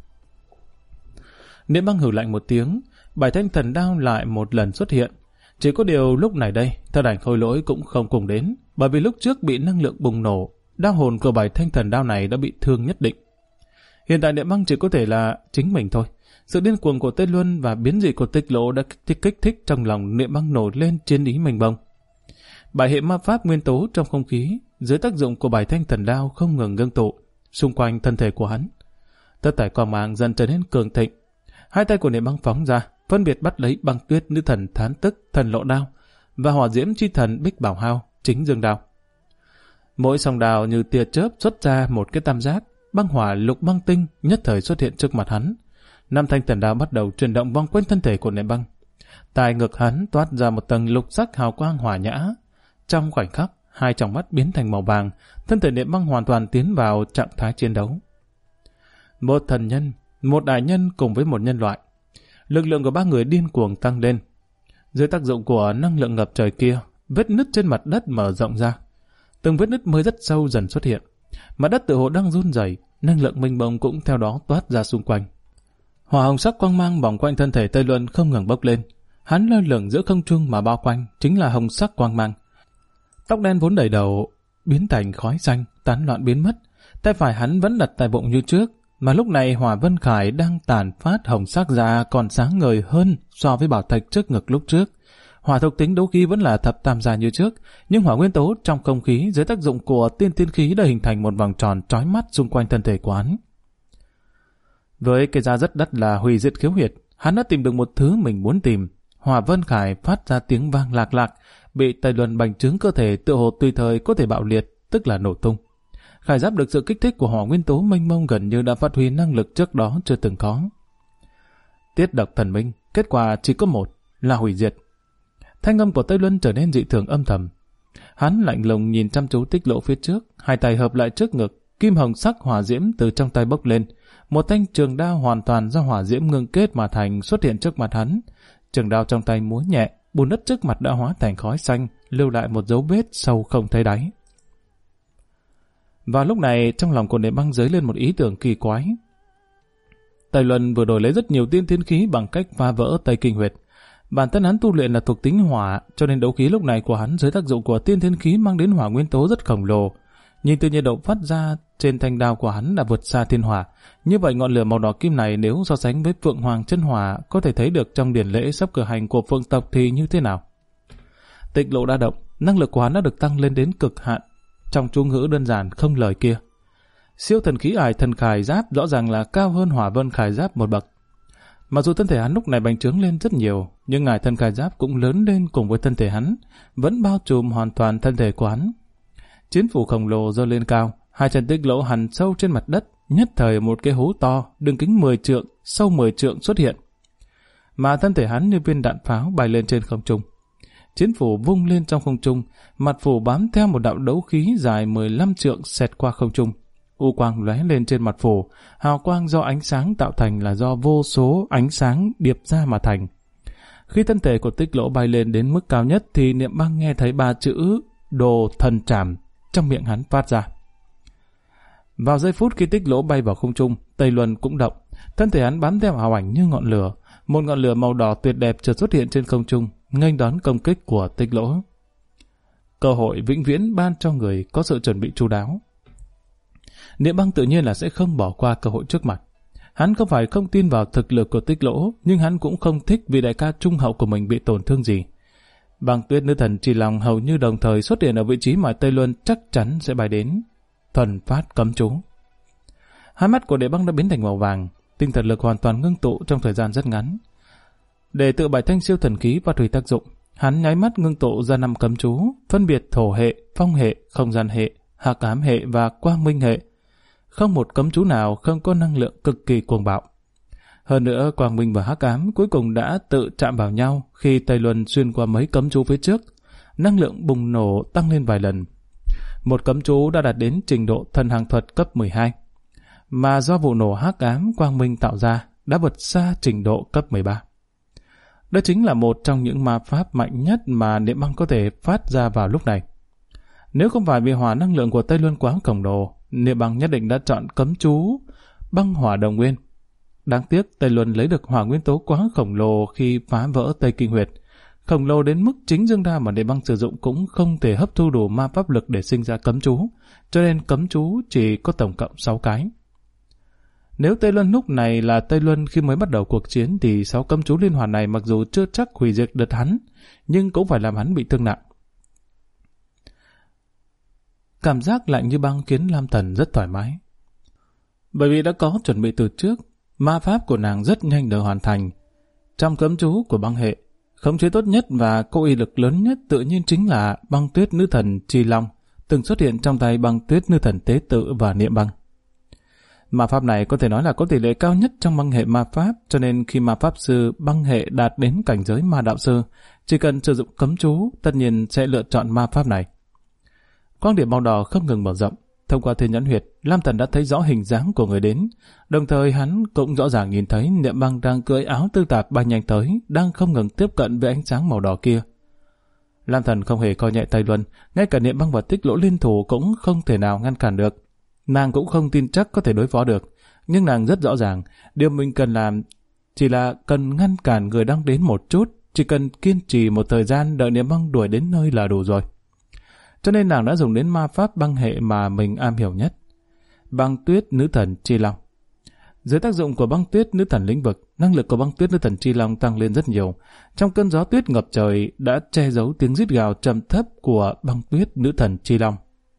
Niệm Băng hừ lạnh một tiếng, Bảy thanh thần đao lại một lần xuất hiện. Chỉ có điều lúc này đây, thân ảnh Khôi Lỗi cũng không cùng đến, bởi vì lúc trước bị năng lượng bùng nổ, đao hồn của bảy thanh thần đao này đã bị thương nhất định. Hiện tại Niệm Băng chỉ có thể là chính mình thôi. Sự điên cuồng của Tây Luân và biến dị của Tích Lỗ đã kích thích trong lòng Niệm Băng nổi lên chiến ý mênh mông. Bảy hệ ma pháp nguyên tố trong không khí dưới tác dụng của bảy thanh thần đao không ngừng ngưng tụ xung quanh thân thể của hắn. Tất thảy quang mang dần trở nên cường thịnh. Hai tay của Niệm Băng phóng ra, phân biệt bắt lấy Băng Tuyết nữ thần Thán Tức, thần Lộ Đao và Hỏa Diễm chi thần Bích Bảo Hao, chính dương đao. Mỗi song đao như tia chớp xuất ra một cái tam giác, băng hỏa lục băng tinh nhất thời xuất hiện trước mặt hắn. Năm thanh thần đao bắt đầu chuyển động vòng quanh thân thể của Niệm Băng. Tại ngực hắn toát ra một tầng lục sắc hào quang hỏa nhã. Trong khoảnh khắc, hai tròng mắt biến thành màu vàng, thân thể Niệm Băng hoàn toàn tiến vào trạng thái chiến đấu. Một thần nhân, một đại nhân cùng với một nhân loại. Lực lượng của ba người điên cuồng tăng lên. Dưới tác dụng của năng lượng ngập trời kia, vết nứt trên mặt đất mở rộng ra. Từng vết nứt mới rất sâu dần xuất hiện. Mặt đất tự hồ đang run rẩy, năng lượng mênh mông cũng theo đó toát ra xung quanh. Hỏa hồng sắc quang mang vòng quanh thân thể Tây Luân không ngừng bốc lên. Hắn lơ lửng giữa không trung mà bao quanh chính là hồng sắc quang mang. Tóc đen vốn đầy đầu biến thành khói xanh, tán loạn biến mất. Tay phải hắn vẫn đặt tại bụng như trước, mà lúc này Hỏa Vân Khải đang tản phát hồng sắc ra còn sáng ngời hơn so với bảo thạch trước ngực lúc trước. Hỏa thuộc tính đấu khí vẫn là thập tam gia như trước, nhưng hỏa nguyên tố trong không khí dưới tác dụng của tiên thiên khí đã hình thành một vòng tròn chói mắt xung quanh thân thể của hắn. Với cái giá rất đắt là hủy diệt khiếu huyệt, hắn đã tìm được một thứ mình muốn tìm. Hỏa Vân Khải phát ra tiếng vang lạc lạc, bị Tây Luân bành trướng cơ thể tựa hồ tùy thời có thể bạo liệt, tức là nổ tung. Khải Giáp được sự kích thích của hỏa nguyên tố mênh mông gần như đã phát huy năng lực trước đó chưa từng có. Tiết độc thần minh, kết quả chỉ có một, là hủy diệt. Thanh âm của Tây Luân trở nên dị thường âm thầm. Hắn lạnh lùng nhìn chăm chú Tích Lỗ phía trước, hai tay hợp lại trước ngực, kim hồng sắc hỏa diễm từ trong tay bốc lên. Một thanh trường đao hoàn toàn do hỏa diễm ngưng kết mà thành xuất hiện trước mặt hắn. Trường đao trong tay múa nhẹ, bùn đất trước mặt đã hóa thành khói xanh, lưu lại một dấu vết sâu không thấy đáy. Vào lúc này, trong lòng của Niệm Băng dấy lên một ý tưởng kỳ quái. Tây Luân vừa đổi lấy rất nhiều tiên thiên khí bằng cách phá vỡ Tây Kinh huyệt. Bản thân hắn tu luyện là thuộc tính hỏa, cho nên đấu khí lúc này của hắn dưới tác dụng của tiên thiên khí mang đến hỏa nguyên tố rất khổng lồ. Nhìn từ nhiệt độ phát ra trên thanh đao của hắn đã vượt xa thiên hỏa. Như vậy ngọn lửa màu đỏ kim này nếu so sánh với Phượng Hoàng chân hỏa có thể thấy được trong điển lễ sắp cử hành của Phượng tộc thì như thế nào. Tịch Lộ đa động, năng lực của hắn đã được tăng lên đến cực hạn. Trong chú ngữ đơn giản không lời kia. Siêu thần khí ải thần khải giáp rõ ràng là cao hơn hỏa vân khải giáp một bậc. Mặc dù thân thể hắn lúc này bành trướng lên rất nhiều, nhưng ải thần khải giáp cũng lớn lên cùng với thân thể hắn, vẫn bao trùm hoàn toàn thân thể của hắn. Chiến phủ khổng lồ giơ lên cao, hai chân Tịch Lộ hằn sâu trên mặt đất, nhất thời một cái hố to, đường kính 10 trượng, sâu 10 trượng xuất hiện. Mà thân thể hắn như viên đạn pháo bay lên trên không trung. Chiến phủ vung lên trong không trung, mặt phủ bám theo một đạo đấu khí dài 15 trượng xẹt qua không trung. U quang lóe lên trên mặt phủ, hào quang do ánh sáng tạo thành là do vô số ánh sáng điệp ra mà thành. Khi thân thể của Tịch Lộ bay lên đến mức cao nhất thì Niệm Băng nghe thấy 3 chữ Đồ Thần Trảm trong miệng hắn phát ra. Vào giây phút khi Tịch Lộ bay vào không trung, Tây Luân cũng động, thân thể hắn bám theo ảo ảnh như ngọn lửa, một ngọn lửa màu đỏ tuyệt đẹp chợt xuất hiện trên không trung, nghênh đón công kích của Tịch Lộ. Cơ hội vĩnh viễn ban cho người có sự chuẩn bị chu đáo. Niệm Băng tự nhiên là sẽ không bỏ qua cơ hội trước mặt. Hắn không phải không tin vào thực lực của Tịch Lộ, nhưng hắn cũng không thích vị đại ca trung hậu của mình bị tổn thương gì. Băng Tuyết nữ thần Trì Long hầu như đồng thời xuất hiện ở vị trí mà Tây Luân chắc chắn sẽ bay đến. Thuần phát cấm chú. Hai mắt của Đệ Băng đã biến thành màu vàng, tinh thần lực hoàn toàn ngưng tụ trong thời gian rất ngắn. Để tự bài thanh siêu thần khí phát huy tác dụng, hắn nháy mắt ngưng tụ ra 5 cấm chú, phân biệt thổ hệ, phong hệ, không gian hệ, hắc ám hệ và quang minh hệ. Không một cấm chú nào không có năng lượng cực kỳ cuồng bạo. Hơn nữa, quang minh và hắc ám cuối cùng đã tự chạm vào nhau khi Tây Luân xuyên qua mấy cấm chú phía trước. Năng lượng bùng nổ tăng lên vài lần. Một cấm chú đã đạt đến trình độ thần hàng thuật cấp 12, mà do vụ nổ hắc ám quang minh tạo ra đã vượt xa trình độ cấp 13. Đó chính là một trong những ma pháp mạnh nhất mà Niệm Băng có thể phát ra vào lúc này. Nếu không phải vì hỏa năng lượng của Tây Luân quá khổng lồ, Niệm Băng nhất định đã chọn cấm chú băng hỏa đồng nguyên. Đáng tiếc Tây Luân lấy được hỏa nguyên tố quá khổng lồ khi phá vỡ Tây Kinh Huyệt. Khổng lồ đến mức chính dương đa mà Niệm Băng sử dụng cũng không thể hấp thu đủ ma pháp lực để sinh ra cấm chú, cho nên cấm chú chỉ có tổng cộng 6 cái. Nếu Tây Luân lúc này là Tây Luân khi mới bắt đầu cuộc chiến thì 6 cấm chú liên hoàn này mặc dù chưa chắc hủy diệt được hắn, nhưng cũng phải làm hắn bị thương nặng. Cảm giác lạnh như băng khiến Lam Thần rất thoải mái. Bởi vì đã có chuẩn bị từ trước, ma pháp của nàng rất nhanh được hoàn thành. Trong cấm chú của băng hệ, khống chế tốt nhất và có uy lực lớn nhất tự nhiên chính là Băng Tuyết nữ thần Trì Long, từng xuất hiện trong tay Băng Tuyết nữ thần Tế Tự và Niệm Băng. Ma pháp này có thể nói là có tỷ lệ cao nhất trong băng hệ ma pháp, cho nên khi ma pháp sư băng hệ đạt đến cảnh giới ma đạo sư, chỉ cần sử dụng cấm chú, tất nhiên sẽ lựa chọn ma pháp này. Quang điểm màu đỏ không ngừng mở rộng. Thông qua thiên nhãn huyệt, Lam Thần đã thấy rõ hình dáng của người đến. Đồng thời hắn cũng rõ ràng nhìn thấy Niệm Băng đang cưỡi áo tư tạp bay nhanh tới, đang không ngừng tiếp cận với ánh sáng màu đỏ kia. Lam Thần không hề coi nhẹ Tây Luân, ngay cả Niệm Băng và Tích Lỗ liên thủ cũng không thể nào ngăn cản được. Nàng cũng không tin chắc có thể đối phó được, nhưng nàng rất rõ ràng, điều mình cần làm chỉ là cần ngăn cản người đang đến một chút, chỉ cần kiên trì một thời gian đợi Niệm Băng đuổi đến nơi là đủ rồi. Cho nên nàng đã dùng đến ma pháp băng hệ mà mình am hiểu nhất, Băng Tuyết nữ thần Trì Long. Dưới tác dụng của Băng Tuyết nữ thần lĩnh vực, năng lực của Băng Tuyết nữ thần Trì Long tăng lên rất nhiều. Trong cơn gió tuyết ngập trời đã che giấu tiếng rít gào trầm thấp của Băng Tuyết nữ thần Trì Long.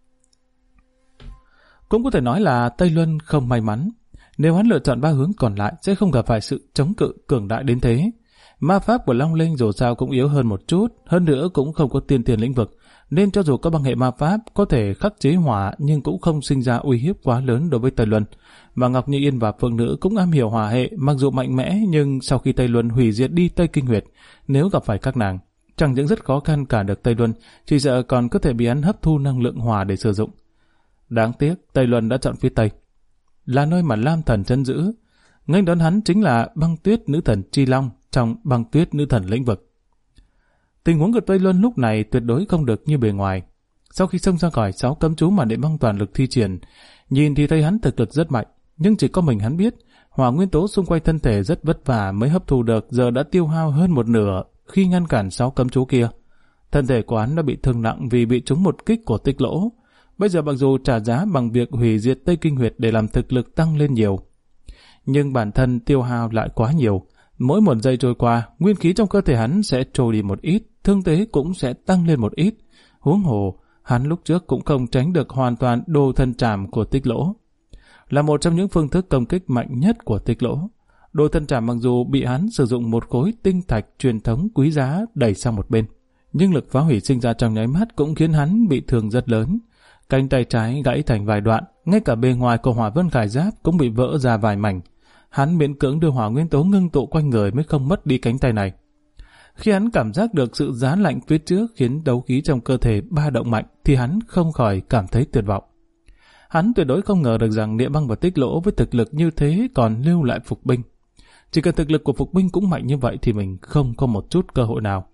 Cũng có thể nói là Tây Luân không may mắn. Nếu hắn lựa chọn 3 hướng còn lại sẽ không gặp phải sự chống cự cường đại đến thế. Ma pháp của Long Linh dù sao cũng yếu hơn một chút, hơn nữa cũng không có tiên tiền lĩnh vực, nên cho dù có băng hệ ma pháp có thể khắc chế hỏa nhưng cũng không sinh ra uy hiếp quá lớn đối với Tây Luân. Mà Ngọc Như Yên và Phương Nữ cũng am hiểu hỏa hệ, mặc dù mạnh mẽ nhưng sau khi Tây Luân hủy diệt đi Tây Kinh Huyệt, nếu gặp phải các nàng, chẳng những rất khó khăn cả được Tây Luân, chỉ sợ còn có thể bị hắn hấp thu năng lượng hỏa để sử dụng. Đáng tiếc Tây Luân đã chọn phía Tây, là nơi mà Lam Thần trấn giữ. Nghênh đón hắn chính là Băng Tuyết nữ thần Trì Long trong Băng Tuyết nữ thần lĩnh vực. Tình huống của Tây Luân lúc này tuyệt đối không được như bề ngoài. Sau khi xông ra khỏi 6 cấm chú mà Niệm Băng toàn lực thi triển, nhìn thì thấy hắn thực lực rất mạnh, nhưng chỉ có mình hắn biết, hỏa nguyên tố xung quanh thân thể rất vất vả mới hấp thu được, giờ đã tiêu hao hơn một nửa, khi ngăn cản 6 cấm chú kia. Thân thể của hắn đã bị thương nặng vì bị trúng một kích của Tích Lỗ. Bây giờ mặc dù trả giá bằng việc hủy diệt Tây Kinh Huyệt để làm thực lực tăng lên nhiều, nhưng bản thân tiêu hao lại quá nhiều. Mỗi một giây trôi qua, nguyên khí trong cơ thể hắn sẽ trôi đi một ít, thương thế cũng sẽ tăng lên một ít. Huống hồ, hắn lúc trước cũng không tránh được hoàn toàn đồ thân trảm của Tích Lỗ. Là một trong những phương thức công kích mạnh nhất của Tích Lỗ, đồ thân trảm mặc dù bị hắn sử dụng một khối tinh thạch truyền thống quý giá đẩy sang một bên, nhưng lực phá hủy sinh ra trong nháy mắt cũng khiến hắn bị thương rất lớn. Cánh tay trái gãy thành vài đoạn, ngay cả bề ngoài của Hỏa Vân Khải Giáp cũng bị vỡ ra vài mảnh. Hắn miễn cưỡng đưa hỏa nguyên tố ngưng tụ quanh người mới không mất đi cánh tay này. Khi hắn cảm giác được sự giá lạnh phía trước khiến đấu khí trong cơ thể ba động mạnh, thì hắn không khỏi cảm thấy tuyệt vọng. Hắn tuyệt đối không ngờ được rằng Địa Băng và Tích Lỗ với thực lực như thế còn lưu lại phục binh. Chỉ cần thực lực của phục binh cũng mạnh như vậy thì mình không có một chút cơ hội nào.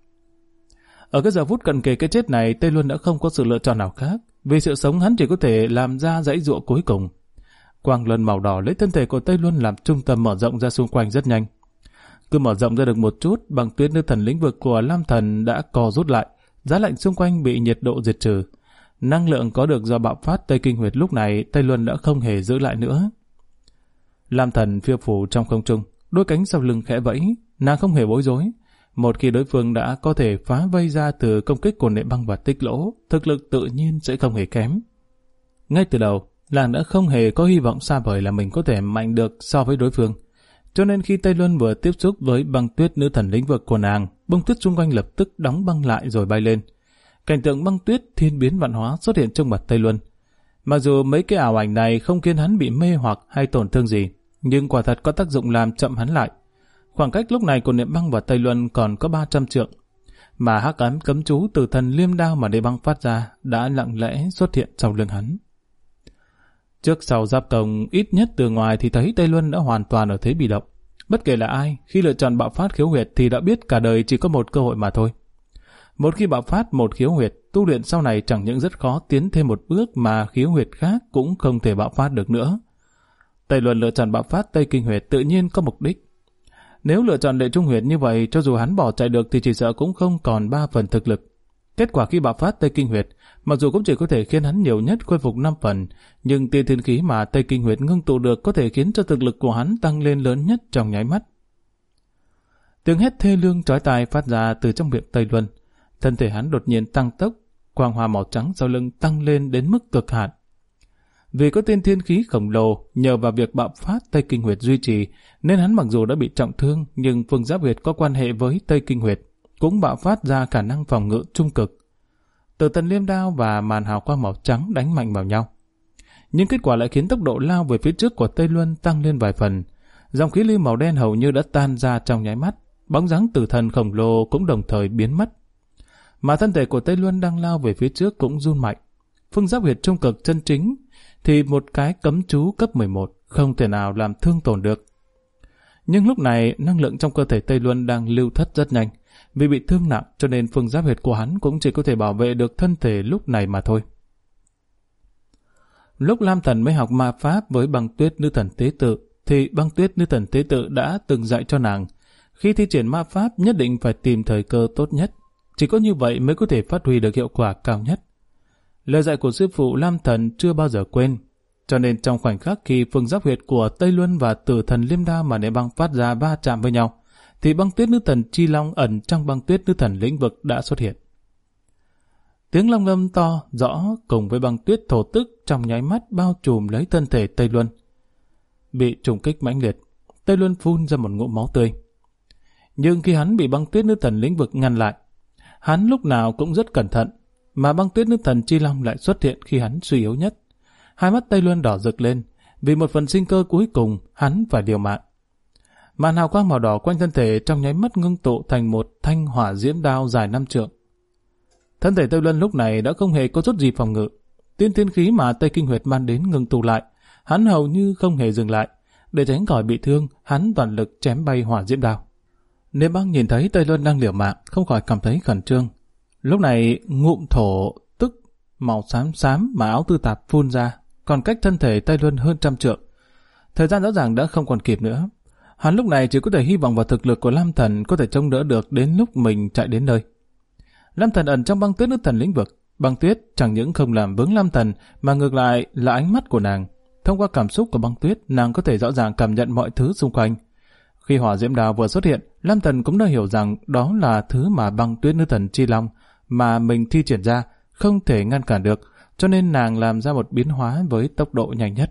Ở cái giờ phút cận kề cái chết này, Tây Luân đã không có sự lựa chọn nào khác. Vì sự sống hắn chỉ có thể làm ra dãy dụa cuối cùng. Quang luân màu đỏ lấy thân thể của Tây Luân làm trung tâm mở rộng ra xung quanh rất nhanh. Cứ mở rộng ra được một chút, Băng Tuyết Nữ Thần lĩnh vực của Lam Thần đã co rút lại, giá lạnh xung quanh bị nhiệt độ diệt trừ. Năng lượng có được do bạo phát Tây Kinh Huyệt lúc này, Tây Luân đã không hề giữ lại nữa. Lam Thần phiêu phù trong không trung, đôi cánh sau lưng khẽ vẫy, nàng không hề bối rối. Một khi đối phương đã có thể phá vây ra từ công kích của Niệm Băng và Tích Lỗ, thực lực tự nhiên sẽ không hề kém. Ngay từ đầu, nàng đã không hề có hy vọng xa vời là mình có thể mạnh được so với đối phương. Cho nên khi Tây Luân vừa tiếp xúc với Băng Tuyết Nữ Thần lĩnh vực của nàng, bông tuyết xung quanh lập tức đóng băng lại rồi bay lên. Cảnh tượng băng tuyết thiên biến vạn hóa xuất hiện trong mặt Tây Luân. Mặc dù mấy cái ảo ảnh này không khiến hắn bị mê hoặc hay tổn thương gì, nhưng quả thật có tác dụng làm chậm hắn lại. Khoảng cách lúc này của Niệm Băng và Tây Luân còn có 300 trượng, mà hắc ám cấm chú từ thần liêm đao mà Niệm Băng phát ra đã lặng lẽ xuất hiện sau lưng hắn. Trước sau giáp công, ít nhất từ ngoài thì thấy Tây Luân đã hoàn toàn ở thế bị động. Bất kể là ai, khi lựa chọn bạo phát khiếu huyệt thì đã biết cả đời chỉ có một cơ hội mà thôi. Một khi bạo phát một khiếu huyệt, tu luyện sau này chẳng những rất khó tiến thêm một bước mà khiếu huyệt khác cũng không thể bạo phát được nữa. Tây Luân lựa chọn bạo phát Tây Kinh huyệt tự nhiên có mục đích. Nếu lựa chọn Lệ Trung huyệt như vậy, cho dù hắn bỏ chạy được thì chỉ sợ cũng không còn 3 phần thực lực. Kết quả khi bạo phát Tây Kinh huyệt, mặc dù cũng chỉ có thể khiến hắn nhiều nhất khôi phục 5 phần, nhưng tiên thiên khí mà Tây Kinh huyệt ngưng tụ được có thể khiến cho thực lực của hắn tăng lên lớn nhất trong nháy mắt. Tiếng hét thê lương chói tai phát ra từ trong miệng Tây Luân. Thân thể hắn đột nhiên tăng tốc, quang hoa màu trắng sau lưng tăng lên đến mức cực hạn. Vì có tiên thiên khí khổng lồ nhờ vào việc bạo phát Tây Kinh huyệt duy trì, nên hắn mặc dù đã bị trọng thương, nhưng phương giáp huyệt có quan hệ với Tây Kinh huyệt cũng bạo phát ra khả năng phòng ngự trung cực. Từ tần liêm đao và màn hào quang màu trắng đánh mạnh vào nhau, nhưng kết quả lại khiến tốc độ lao về phía trước của Tây Luân tăng lên vài phần. Dòng khí lưu màu đen hầu như đã tan ra trong nháy mắt, bóng dáng tử thần khổng lồ cũng đồng thời biến mất. Mà thân thể của Tây Luân đang lao về phía trước cũng run mạnh. Phương giáp huyệt trung cực chân chính thì một cái cấm chú cấp 11 không thể nào làm thương tổn được. Nhưng lúc này năng lượng trong cơ thể Tây Luân đang lưu thất rất nhanh. Vì bị thương nặng cho nên phương giáp huyệt của hắn cũng chỉ có thể bảo vệ được thân thể lúc này mà thôi. Lúc Lam Thần mới học ma pháp với Băng Tuyết Nữ Thần Tế Tự thì Băng Tuyết Nữ Thần Tế Tự đã từng dạy cho nàng khi thi triển ma pháp nhất định phải tìm thời cơ tốt nhất. Chỉ có như vậy mới có thể phát huy được hiệu quả cao nhất. Lời dạy của sư phụ Lam Thần chưa bao giờ quên. Cho nên trong khoảnh khắc khi phương giáp huyệt của Tây Luân và tử thần liêm đao mà Niệm Băng phát ra va chạm với nhau, thì Băng Tuyết Nữ Thần Chi Long ẩn trong Băng Tuyết Nữ Thần lĩnh vực đã xuất hiện. Tiếng long ngâm to, rõ cùng với băng tuyết thổ tức trong nháy mắt bao trùm lấy thân thể Tây Luân. Bị trùng kích mãnh liệt, Tây Luân phun ra một ngụm máu tươi. Nhưng khi hắn bị Băng Tuyết Nữ Thần lĩnh vực ngăn lại, hắn lúc nào cũng rất cẩn thận, mà Băng Tuyết Nữ Thần Chi Long lại xuất hiện khi hắn suy yếu nhất. Hai mắt Tây Luân đỏ rực lên, vì một phần sinh cơ cuối cùng hắn phải liều mạng. Màn hào quang màu đỏ quanh thân thể trong nháy mắt ngưng tụ thành một thanh hỏa diễm đao dài 5 trượng. Thân thể Tây Luân lúc này đã không hề có chút gì phòng ngự. Tiên thiên khí mà Tây Kinh huyệt mang đến ngưng tụ lại, hắn hầu như không hề dừng lại. Để tránh khỏi bị thương, hắn toàn lực chém bay hỏa diễm đao. Niệm Băng nhìn thấy Tây Luân đang liều mạng, không khỏi cảm thấy khẩn trương. Lúc này ngụm thổ tức màu xám xám mà áo tư tạp phun ra, còn cách thân thể Tây Luân hơn 100 trượng. Thời gian rõ ràng đã không còn kịp nữa. Hắn lúc này chỉ có thể hy vọng vào thực lực của Lam Thần có thể chống đỡ được đến lúc mình chạy đến nơi. Lam Thần ẩn trong băng tuyết nữ thần lĩnh vực. Băng tuyết chẳng những không làm vướng Lam Thần mà ngược lại là ánh mắt của nàng. Thông qua cảm xúc của băng tuyết, nàng có thể rõ ràng cảm nhận mọi thứ xung quanh. Khi hỏa diễm đào vừa xuất hiện, Lam Thần cũng đã hiểu rằng đó là thứ mà băng tuyết nữ thần Chi Long mà mình thi triển ra không thể ngăn cản được, cho nên nàng làm ra một biến hóa với tốc độ nhanh nhất.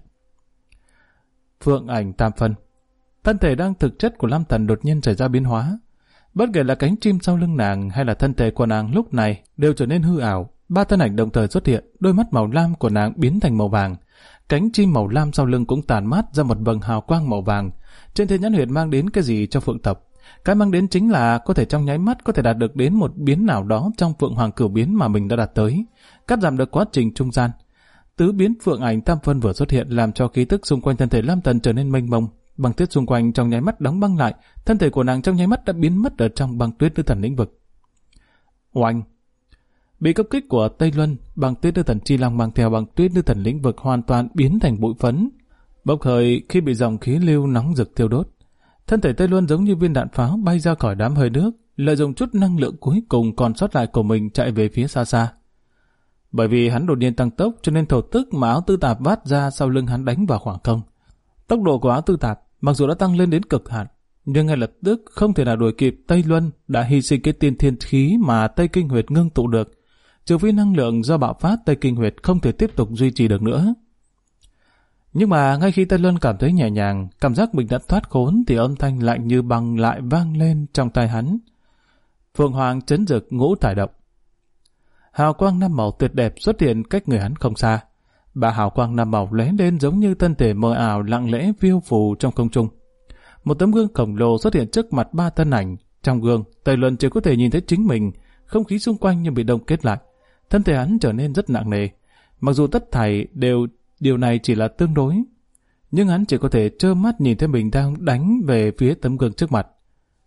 Phượng ảnh tam phân. Thân thể đang thực chất của Lam Thần đột nhiên xảy ra biến hóa. Bất kể là cánh chim sau lưng nàng hay là thân thể của nàng lúc này đều trở nên hư ảo. 3 thân ảnh đồng thời xuất hiện, đôi mắt màu lam của nàng biến thành màu vàng. Cánh chim màu lam sau lưng cũng tàn mát ra một vầng hào quang màu vàng. Trên thế nhãn huyệt mang đến cái gì cho Phượng tộc? Cái mang đến chính là có thể trong nháy mắt có thể đạt được đến một biến nào đó trong Phượng Hoàng Cửu biến mà mình đã đạt tới, cắt giảm được quá trình trung gian. Tứ biến Phượng ảnh tam phân vừa xuất hiện làm cho khí tức xung quanh thân thể Lam Thần trở nên mênh mông. Băng tuyết xung quanh trong nháy mắt đóng băng lại, thân thể của nàng trong nháy mắt đã biến mất ở trong băng tuyết nữ thần lĩnh vực. Oanh! Bị cấp kích của Tây Luân, băng tuyết nữ thần Chi Long mang theo băng tuyết nữ thần lĩnh vực hoàn toàn biến thành bụi phấn, bốc hơi khi bị dòng khí lưu nóng rực thiêu đốt. Thân thể Tây Luân giống như viên đạn pháo bay ra khỏi đám hơi nước, lợi dụng chút năng lượng cuối cùng còn sót lại của mình chạy về phía xa xa. Bởi vì hắn đột nhiên tăng tốc cho nên thổ tức mà áo tư tạp vát ra sau lưng hắn đánh vào khoảng không. Tốc độ của áo tư tạp mặc dù đã tăng lên đến cực hạn, nhưng ngay lập tức không thể nào đuổi kịp Tây Luân đã hy sinh cái tiên thiên khí mà Tây Kinh Huyệt ngưng tụ được, trừ phi năng lượng do bạo phát Tây Kinh Huyệt không thể tiếp tục duy trì được nữa. Nhưng mà ngay khi Tây Luân cảm thấy nhẹ nhàng, cảm giác mình đã thoát khốn thì âm thanh lạnh như băng lại vang lên trong tai hắn. Phượng Hoàng chấn rực ngũ thải động. Hào quang năm màu tuyệt đẹp xuất hiện cách người hắn không xa. 3 hào quang năm màu lóe lên giống như thân thể mờ ảo lặng lẽ phiêu phù trong không trung. Một tấm gương khổng lồ xuất hiện trước mặt 3 thân ảnh. Trong gương, Tây Luân chỉ có thể nhìn thấy chính mình, không khí xung quanh như bị đông kết lại. Thân thể hắn trở nên rất nặng nề. Mặc dù tất thảy điều này chỉ là tương đối, nhưng hắn chỉ có thể trơ mắt nhìn thấy mình đang đánh về phía tấm gương trước mặt.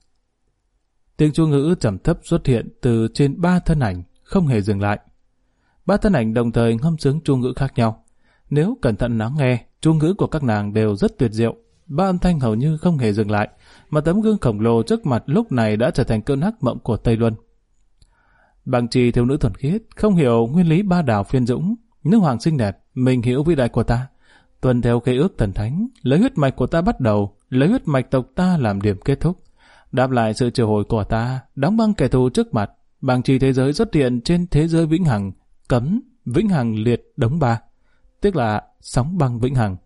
Tiếng chú ngữ trầm thấp xuất hiện từ trên 3 thân ảnh, không hề dừng lại. 3 thân ảnh đồng thời ngâm sướng chú ngữ khác nhau. Nếu cẩn thận lắng nghe, chú ngữ của các nàng đều rất tuyệt diệu. 3 âm thanh hầu như không hề dừng lại, mà tấm gương khổng lồ trước mặt lúc này đã trở thành cơn ác mộng của Tây Luân. Bằng trì thiếu nữ thuần khiết, không hiểu nguyên lý 3 đảo phiên dũng. Nữ hoàng xinh đẹp, mình hiểu vĩ đại của ta. Tuân theo khế ước thần thánh, lấy huyết mạch của ta bắt đầu, lấy huyết mạch tộc ta làm điểm kết thúc. Đáp lại sự triệu hồi của ta, đóng băng kẻ thù trước mặt. Bằng trì thế giới xuất hiện trên thế giới vĩnh hằng, cấm, vĩnh hằng liệt đống 3, tức là sóng băng vĩnh hằng.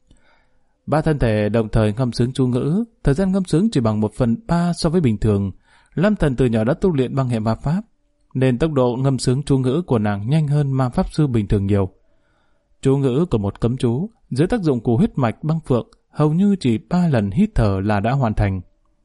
3 thân thể đồng thời ngâm sướng chú ngữ, thời gian ngâm sướng chỉ bằng 1/3 so với bình thường. Lam Thần từ nhỏ đã tu luyện băng hệ ma pháp, nên tốc độ ngâm sướng chú ngữ của nàng nhanh hơn ma pháp sư bình thường nhiều. Chú ngữ của một cấm chú, dưới tác dụng của huyết mạch băng phượng, hầu như chỉ 3 lần hít thở là đã hoàn thành.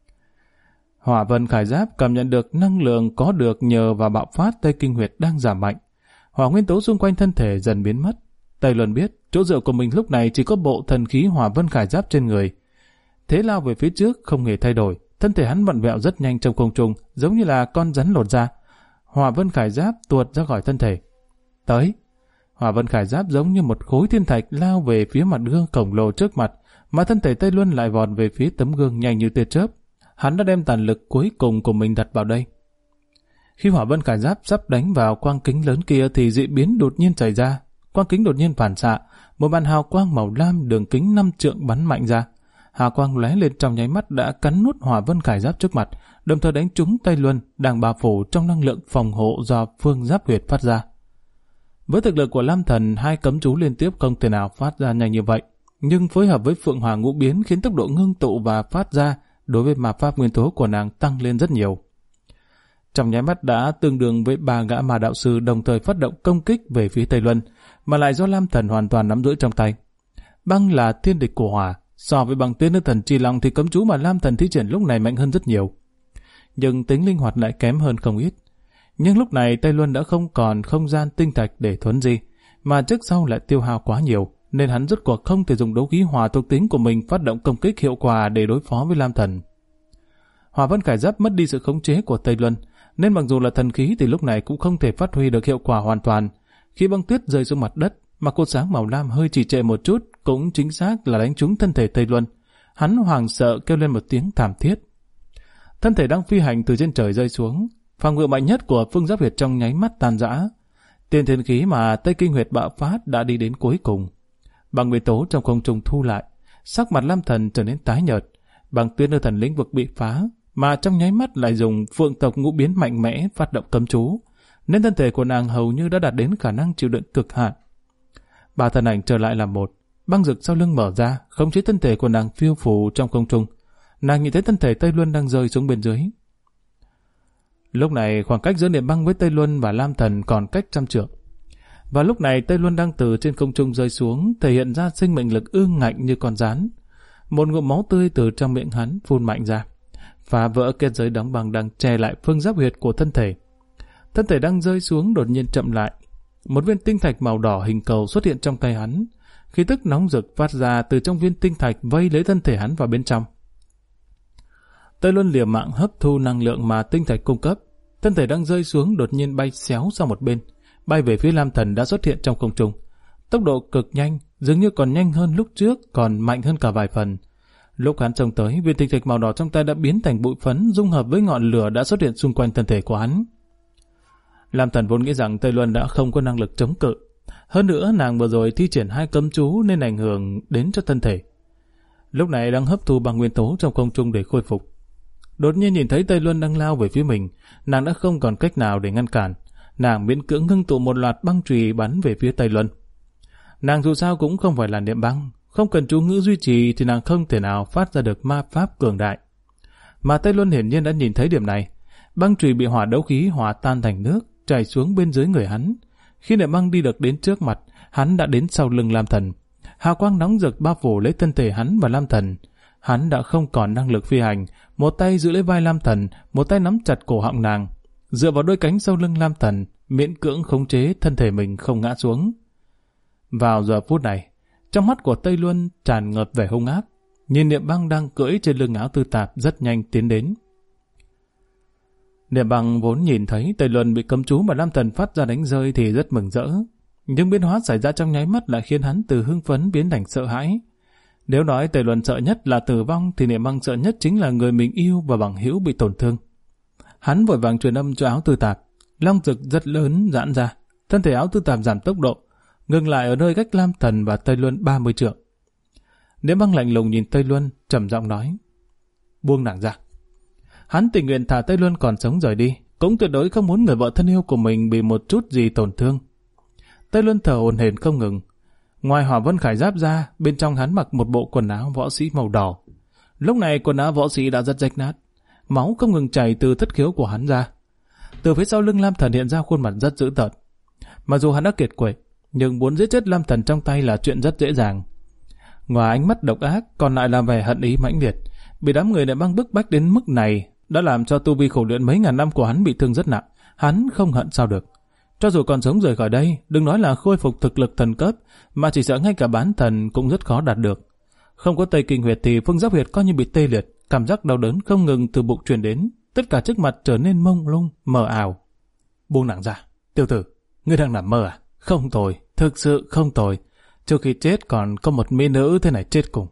Hỏa Vân Khải Giáp cảm nhận được năng lượng có được nhờ vào bạo phát Tây Kinh Huyệt đang giảm mạnh. Hỏa nguyên tố xung quanh thân thể dần biến mất. Tây Luân biết chỗ dựa của mình lúc này chỉ có bộ thần khí Hỏa Vân Khải Giáp trên người. Thế lao về phía trước không hề thay đổi, thân thể hắn vặn vẹo rất nhanh trong không trung, giống như là con rắn lột ra. Hỏa Vân Khải Giáp tuột ra khỏi thân thể. Tới! Hỏa Vân Khải Giáp giống như một khối thiên thạch lao về phía mặt gương khổng lồ trước mặt, mà thân thể Tây Luân lại vọt về phía tấm gương nhanh như tia chớp. Hắn đã đem tàn lực cuối cùng của mình đặt vào đây. Khi Hỏa Vân Khải Giáp sắp đánh vào quang kính lớn kia thì dị biến đột nhiên xảy ra. Quang kính đột nhiên phản xạ, một màn hào quang màu lam đường kính 5 trượng bắn mạnh ra. Hào quang lóe lên trong nháy mắt đã cắn nuốt Hỏa Vân Khải Giáp trước mặt, đồng thời đánh trúng Tây Luân đang bao phủ trong năng lượng phòng hộ do phương giáp huyệt phát ra. Với thực lực của Lam Thần, 2 cấm chú liên tiếp không thể nào phát ra nhanh như vậy, nhưng phối hợp với Phượng Hoàng ngũ biến khiến tốc độ ngưng tụ và phát ra đối với ma pháp nguyên tố của nàng tăng lên rất nhiều. Trong nháy mắt đã tương đương với 3 gã ma đạo sư đồng thời phát động công kích về phía Tây Luân, mà lại do Lam Thần hoàn toàn nắm giữ trong tay. Băng là thiên địch của hỏa, so với băng tuyết nữ thần Chi Long thì cấm chú mà Lam Thần thi triển lúc này mạnh hơn rất nhiều. Nhưng tính linh hoạt lại kém hơn không ít. Nhưng lúc này Tây Luân đã không còn không gian tinh thạch để thuấn di, mà trước sau lại tiêu hao quá nhiều, nên hắn rốt cuộc không thể dùng đấu khí hỏa thuộc tính của mình phát động công kích hiệu quả để đối phó với Lam Thần. Hỏa Vân Khải Giáp mất đi sự khống chế của Tây Luân, nên mặc dù là thần khí thì lúc này cũng không thể phát huy được hiệu quả hoàn toàn. Khi băng tuyết rơi xuống mặt đất, mà cột sáng màu lam hơi trì trệ một chút, cũng chính xác là đánh trúng thân thể Tây Luân. Hắn hoảng sợ kêu lên một tiếng thảm thiết. Thân thể đang phi hành từ trên trời rơi xuống, phòng ngự mạnh nhất của Phương Giáp Huyệt trong nháy mắt tan rã. Tiên thiên khí mà Tây Kinh Huyệt bạo phát đã đi đến cuối cùng. Bằng nguyên tố trong không trung thu lại, sắc mặt Lam Thần trở nên tái nhợt. Bằng tuyên ở thần lĩnh vực bị phá, mà trong nháy mắt lại dùng phượng tộc ngũ biến mạnh mẽ phát động cấm chú, nên thân thể của nàng hầu như đã đạt đến khả năng chịu đựng cực hạn. Ba thân ảnh trở lại làm một, băng rực sau lưng mở ra, khống chế thân thể của nàng phiêu phù trong không trung. Nàng nhìn thấy thân thể Tây Luân đang rơi xuống bên dưới. Lúc này khoảng cách giữa Niệm Băng với Tây Luân và Lam Thần còn cách 100 trượng. Và lúc này Tây Luân đang từ trên không trung rơi xuống, thể hiện ra sinh mệnh lực ương ngạnh như con rắn. Một ngụm máu tươi từ trong miệng hắn phun mạnh ra, phá vỡ kết giới đóng băng đang che lại phương giáp huyệt của thân thể. Thân thể đang rơi xuống đột nhiên chậm lại. Một viên tinh thạch màu đỏ hình cầu xuất hiện trong tay hắn. Khí tức nóng rực phát ra từ trong viên tinh thạch vây lấy thân thể hắn vào bên trong. Tây Luân liều mạng hấp thu năng lượng mà tinh thạch cung cấp. Thân thể đang rơi xuống đột nhiên bay xéo sang một bên, bay về phía Lam Thần đã xuất hiện trong không trung. Tốc độ cực nhanh, dường như còn nhanh hơn lúc trước, còn mạnh hơn cả vài phần. Lúc hắn trông tới, viên tinh thạch màu đỏ trong tay đã biến thành bụi phấn, dung hợp với ngọn lửa đã xuất hiện xung quanh thân thể của hắn. Lam Thần vốn nghĩ rằng Tây Luân đã không có năng lực chống cự. Hơn nữa, nàng vừa rồi thi triển 2 cấm chú nên ảnh hưởng đến cho thân thể. Lúc này đang hấp thu bằng nguyên tố trong không trung để khôi phục. Đột nhiên nhìn thấy Tây Luân đang lao về phía mình, nàng đã không còn cách nào để ngăn cản. Nàng miễn cưỡng ngưng tụ một loạt băng chùy bắn về phía Tây Luân. Nàng dù sao cũng không phải là niệm băng, không cần chú ngữ duy trì thì nàng không thể nào phát ra được ma pháp cường đại. Mà Tây Luân hiển nhiên đã nhìn thấy điểm này. Băng chùy bị hỏa đấu khí hòa tan thành nước, chảy xuống bên dưới người hắn. Khi niệm băng đi được đến trước mặt, hắn đã đến sau lưng Lam Thần. Hào quang nóng rực bao phủ lấy thân thể hắn và Lam Thần. Hắn đã không còn năng lực phi hành, một tay giữ lấy vai Lam Thần, một tay nắm chặt cổ họng nàng, dựa vào đôi cánh sau lưng Lam Thần, miễn cưỡng khống chế thân thể mình không ngã xuống. Vào giờ phút này, trong mắt của Tây Luân tràn ngập vẻ hung ác, nhìn Niệm Băng đang cưỡi trên lưng áo tư tạp rất nhanh tiến đến. Niệm Băng vốn nhìn thấy Tây Luân bị cấm chú mà Lam Thần phát ra đánh rơi thì rất mừng rỡ, nhưng biến hóa xảy ra trong nháy mắt lại khiến hắn từ hưng phấn biến thành sợ hãi. Nếu nói Tây Luân sợ nhất là tử vong thì Niệm Băng sợ nhất chính là người mình yêu và bằng hữu bị tổn thương. Hắn vội vàng truyền âm cho áo tư tạp, long rực rất lớn giãn ra, thân thể áo tư tạp giảm tốc độ, ngừng lại ở nơi cách Lam Thần và Tây Luân 30 trượng. Niệm Băng lạnh lùng nhìn Tây Luân, trầm giọng nói: "Buông nàng ra." Hắn tình nguyện thả Tây Luân còn sống rời đi, cũng tuyệt đối không muốn người vợ thân yêu của mình bị một chút gì tổn thương. Tây Luân thở hổn hển không ngừng. Ngoài Hỏa Vân Khải Giáp ra, bên trong hắn mặc một bộ quần áo võ sĩ màu đỏ. Lúc này quần áo võ sĩ đã rất rách nát, máu không ngừng chảy từ thất khiếu của hắn ra. Từ phía sau lưng Lam Thần hiện ra khuôn mặt rất dữ tợn. Mặc dù hắn đã kiệt quệ, nhưng muốn giết chết Lam Thần trong tay là chuyện rất dễ dàng. Ngoài ánh mắt độc ác, còn lại là vẻ hận ý mãnh liệt. Bị đám người Niệm Băng bức bách đến mức này đã làm cho tu vi khổ luyện mấy ngàn năm của hắn bị thương rất nặng. Hắn không hận sao được. Cho dù còn sống rời khỏi đây, đừng nói là khôi phục thực lực thần cấp, mà chỉ sợ ngay cả bán thần cũng rất khó đạt được. Không có Tây Kinh Huyệt thì phương giáp huyệt coi như bị tê liệt, cảm giác đau đớn không ngừng từ bụng truyền đến, tất cả trước mặt trở nên mông lung, mờ ảo. "Buông nàng ra, tiểu tử, ngươi đang nằm mơ à? Không tồi, thực sự không tồi. Trước khi chết còn có một mỹ nữ thế này chết cùng."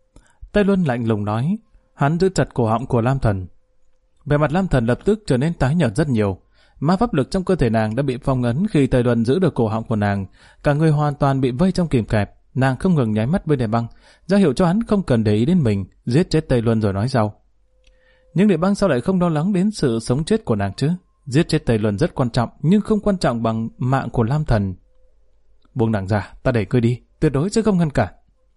Tây Luân lạnh lùng nói. Hắn giữ chặt cổ họng của Lam Thần. Vẻ mặt Lam Thần lập tức trở nên tái nhợt rất nhiều. Ma pháp lực trong cơ thể nàng đã bị phong ấn khi Tây Luân giữ được cổ họng của nàng, cả người hoàn toàn bị vây trong kìm kẹp. Nàng không ngừng nháy mắt với Niệm Băng, ra hiệu cho hắn không cần để ý đến mình, giết chết Tây Luân rồi nói sau. Nhưng Niệm Băng sao lại không lo lắng đến sự sống chết của nàng chứ? Giết chết Tây Luân rất quan trọng, nhưng không quan trọng bằng mạng của Lam Thần. "Buông nàng ra, ta để ngươi đi, tuyệt đối sẽ không ngăn cản."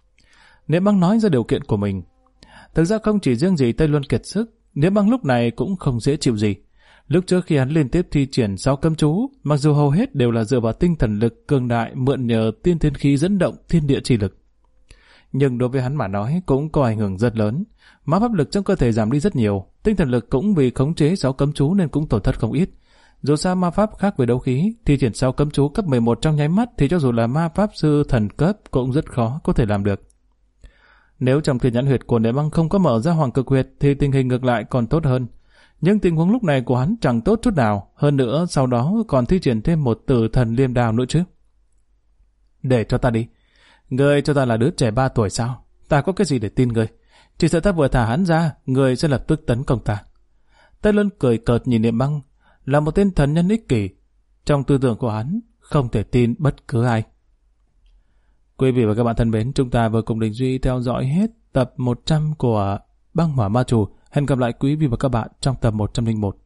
Niệm Băng nói ra điều kiện của mình. Thực ra không chỉ riêng gì Tây Luân kiệt sức, Niệm Băng lúc này cũng không dễ chịu gì. Lúc trước khi hắn liên tiếp thi triển 6 cấm chú, mặc dù hầu hết đều là dựa vào tinh thần lực cường đại mượn nhờ tiên thiên khí dẫn động thiên địa chi lực, nhưng đối với hắn mà nói cũng có ảnh hưởng rất lớn. Ma pháp lực trong cơ thể giảm đi rất nhiều, tinh thần lực cũng vì khống chế 6 cấm chú nên cũng tổn thất không ít. Dù sao ma pháp khác với đấu khí, thi triển 6 cấm chú cấp 11 trong nháy mắt thì cho dù là ma pháp sư thần cấp cũng rất khó có thể làm được. Nếu trong thiên nhãn huyệt của Niệm Băng không có mở ra hoàng cực huyệt thì tình hình ngược lại còn tốt hơn. Nhưng tình huống lúc này của hắn chẳng tốt chút nào, hơn nữa sau đó còn thi triển thêm một tử thần liêm đao nữa chứ. "Để cho ta đi. Ngươi cho ta là đứa trẻ 3 tuổi sao? Ta có cái gì để tin ngươi? Chỉ sợ ta vừa thả hắn ra, người sẽ lập tức tấn công ta. Tây Luân cười cợt nhìn Niệm Băng, là một tên thần nhân ích kỷ. Trong tư tưởng của hắn, không thể tin bất cứ ai. Quý vị và các bạn thân mến, chúng ta vừa cùng Đình Duy theo dõi hết tập 100 của Băng Hỏa Ma Trù. Hẹn gặp lại quý vị và các bạn trong tập 101.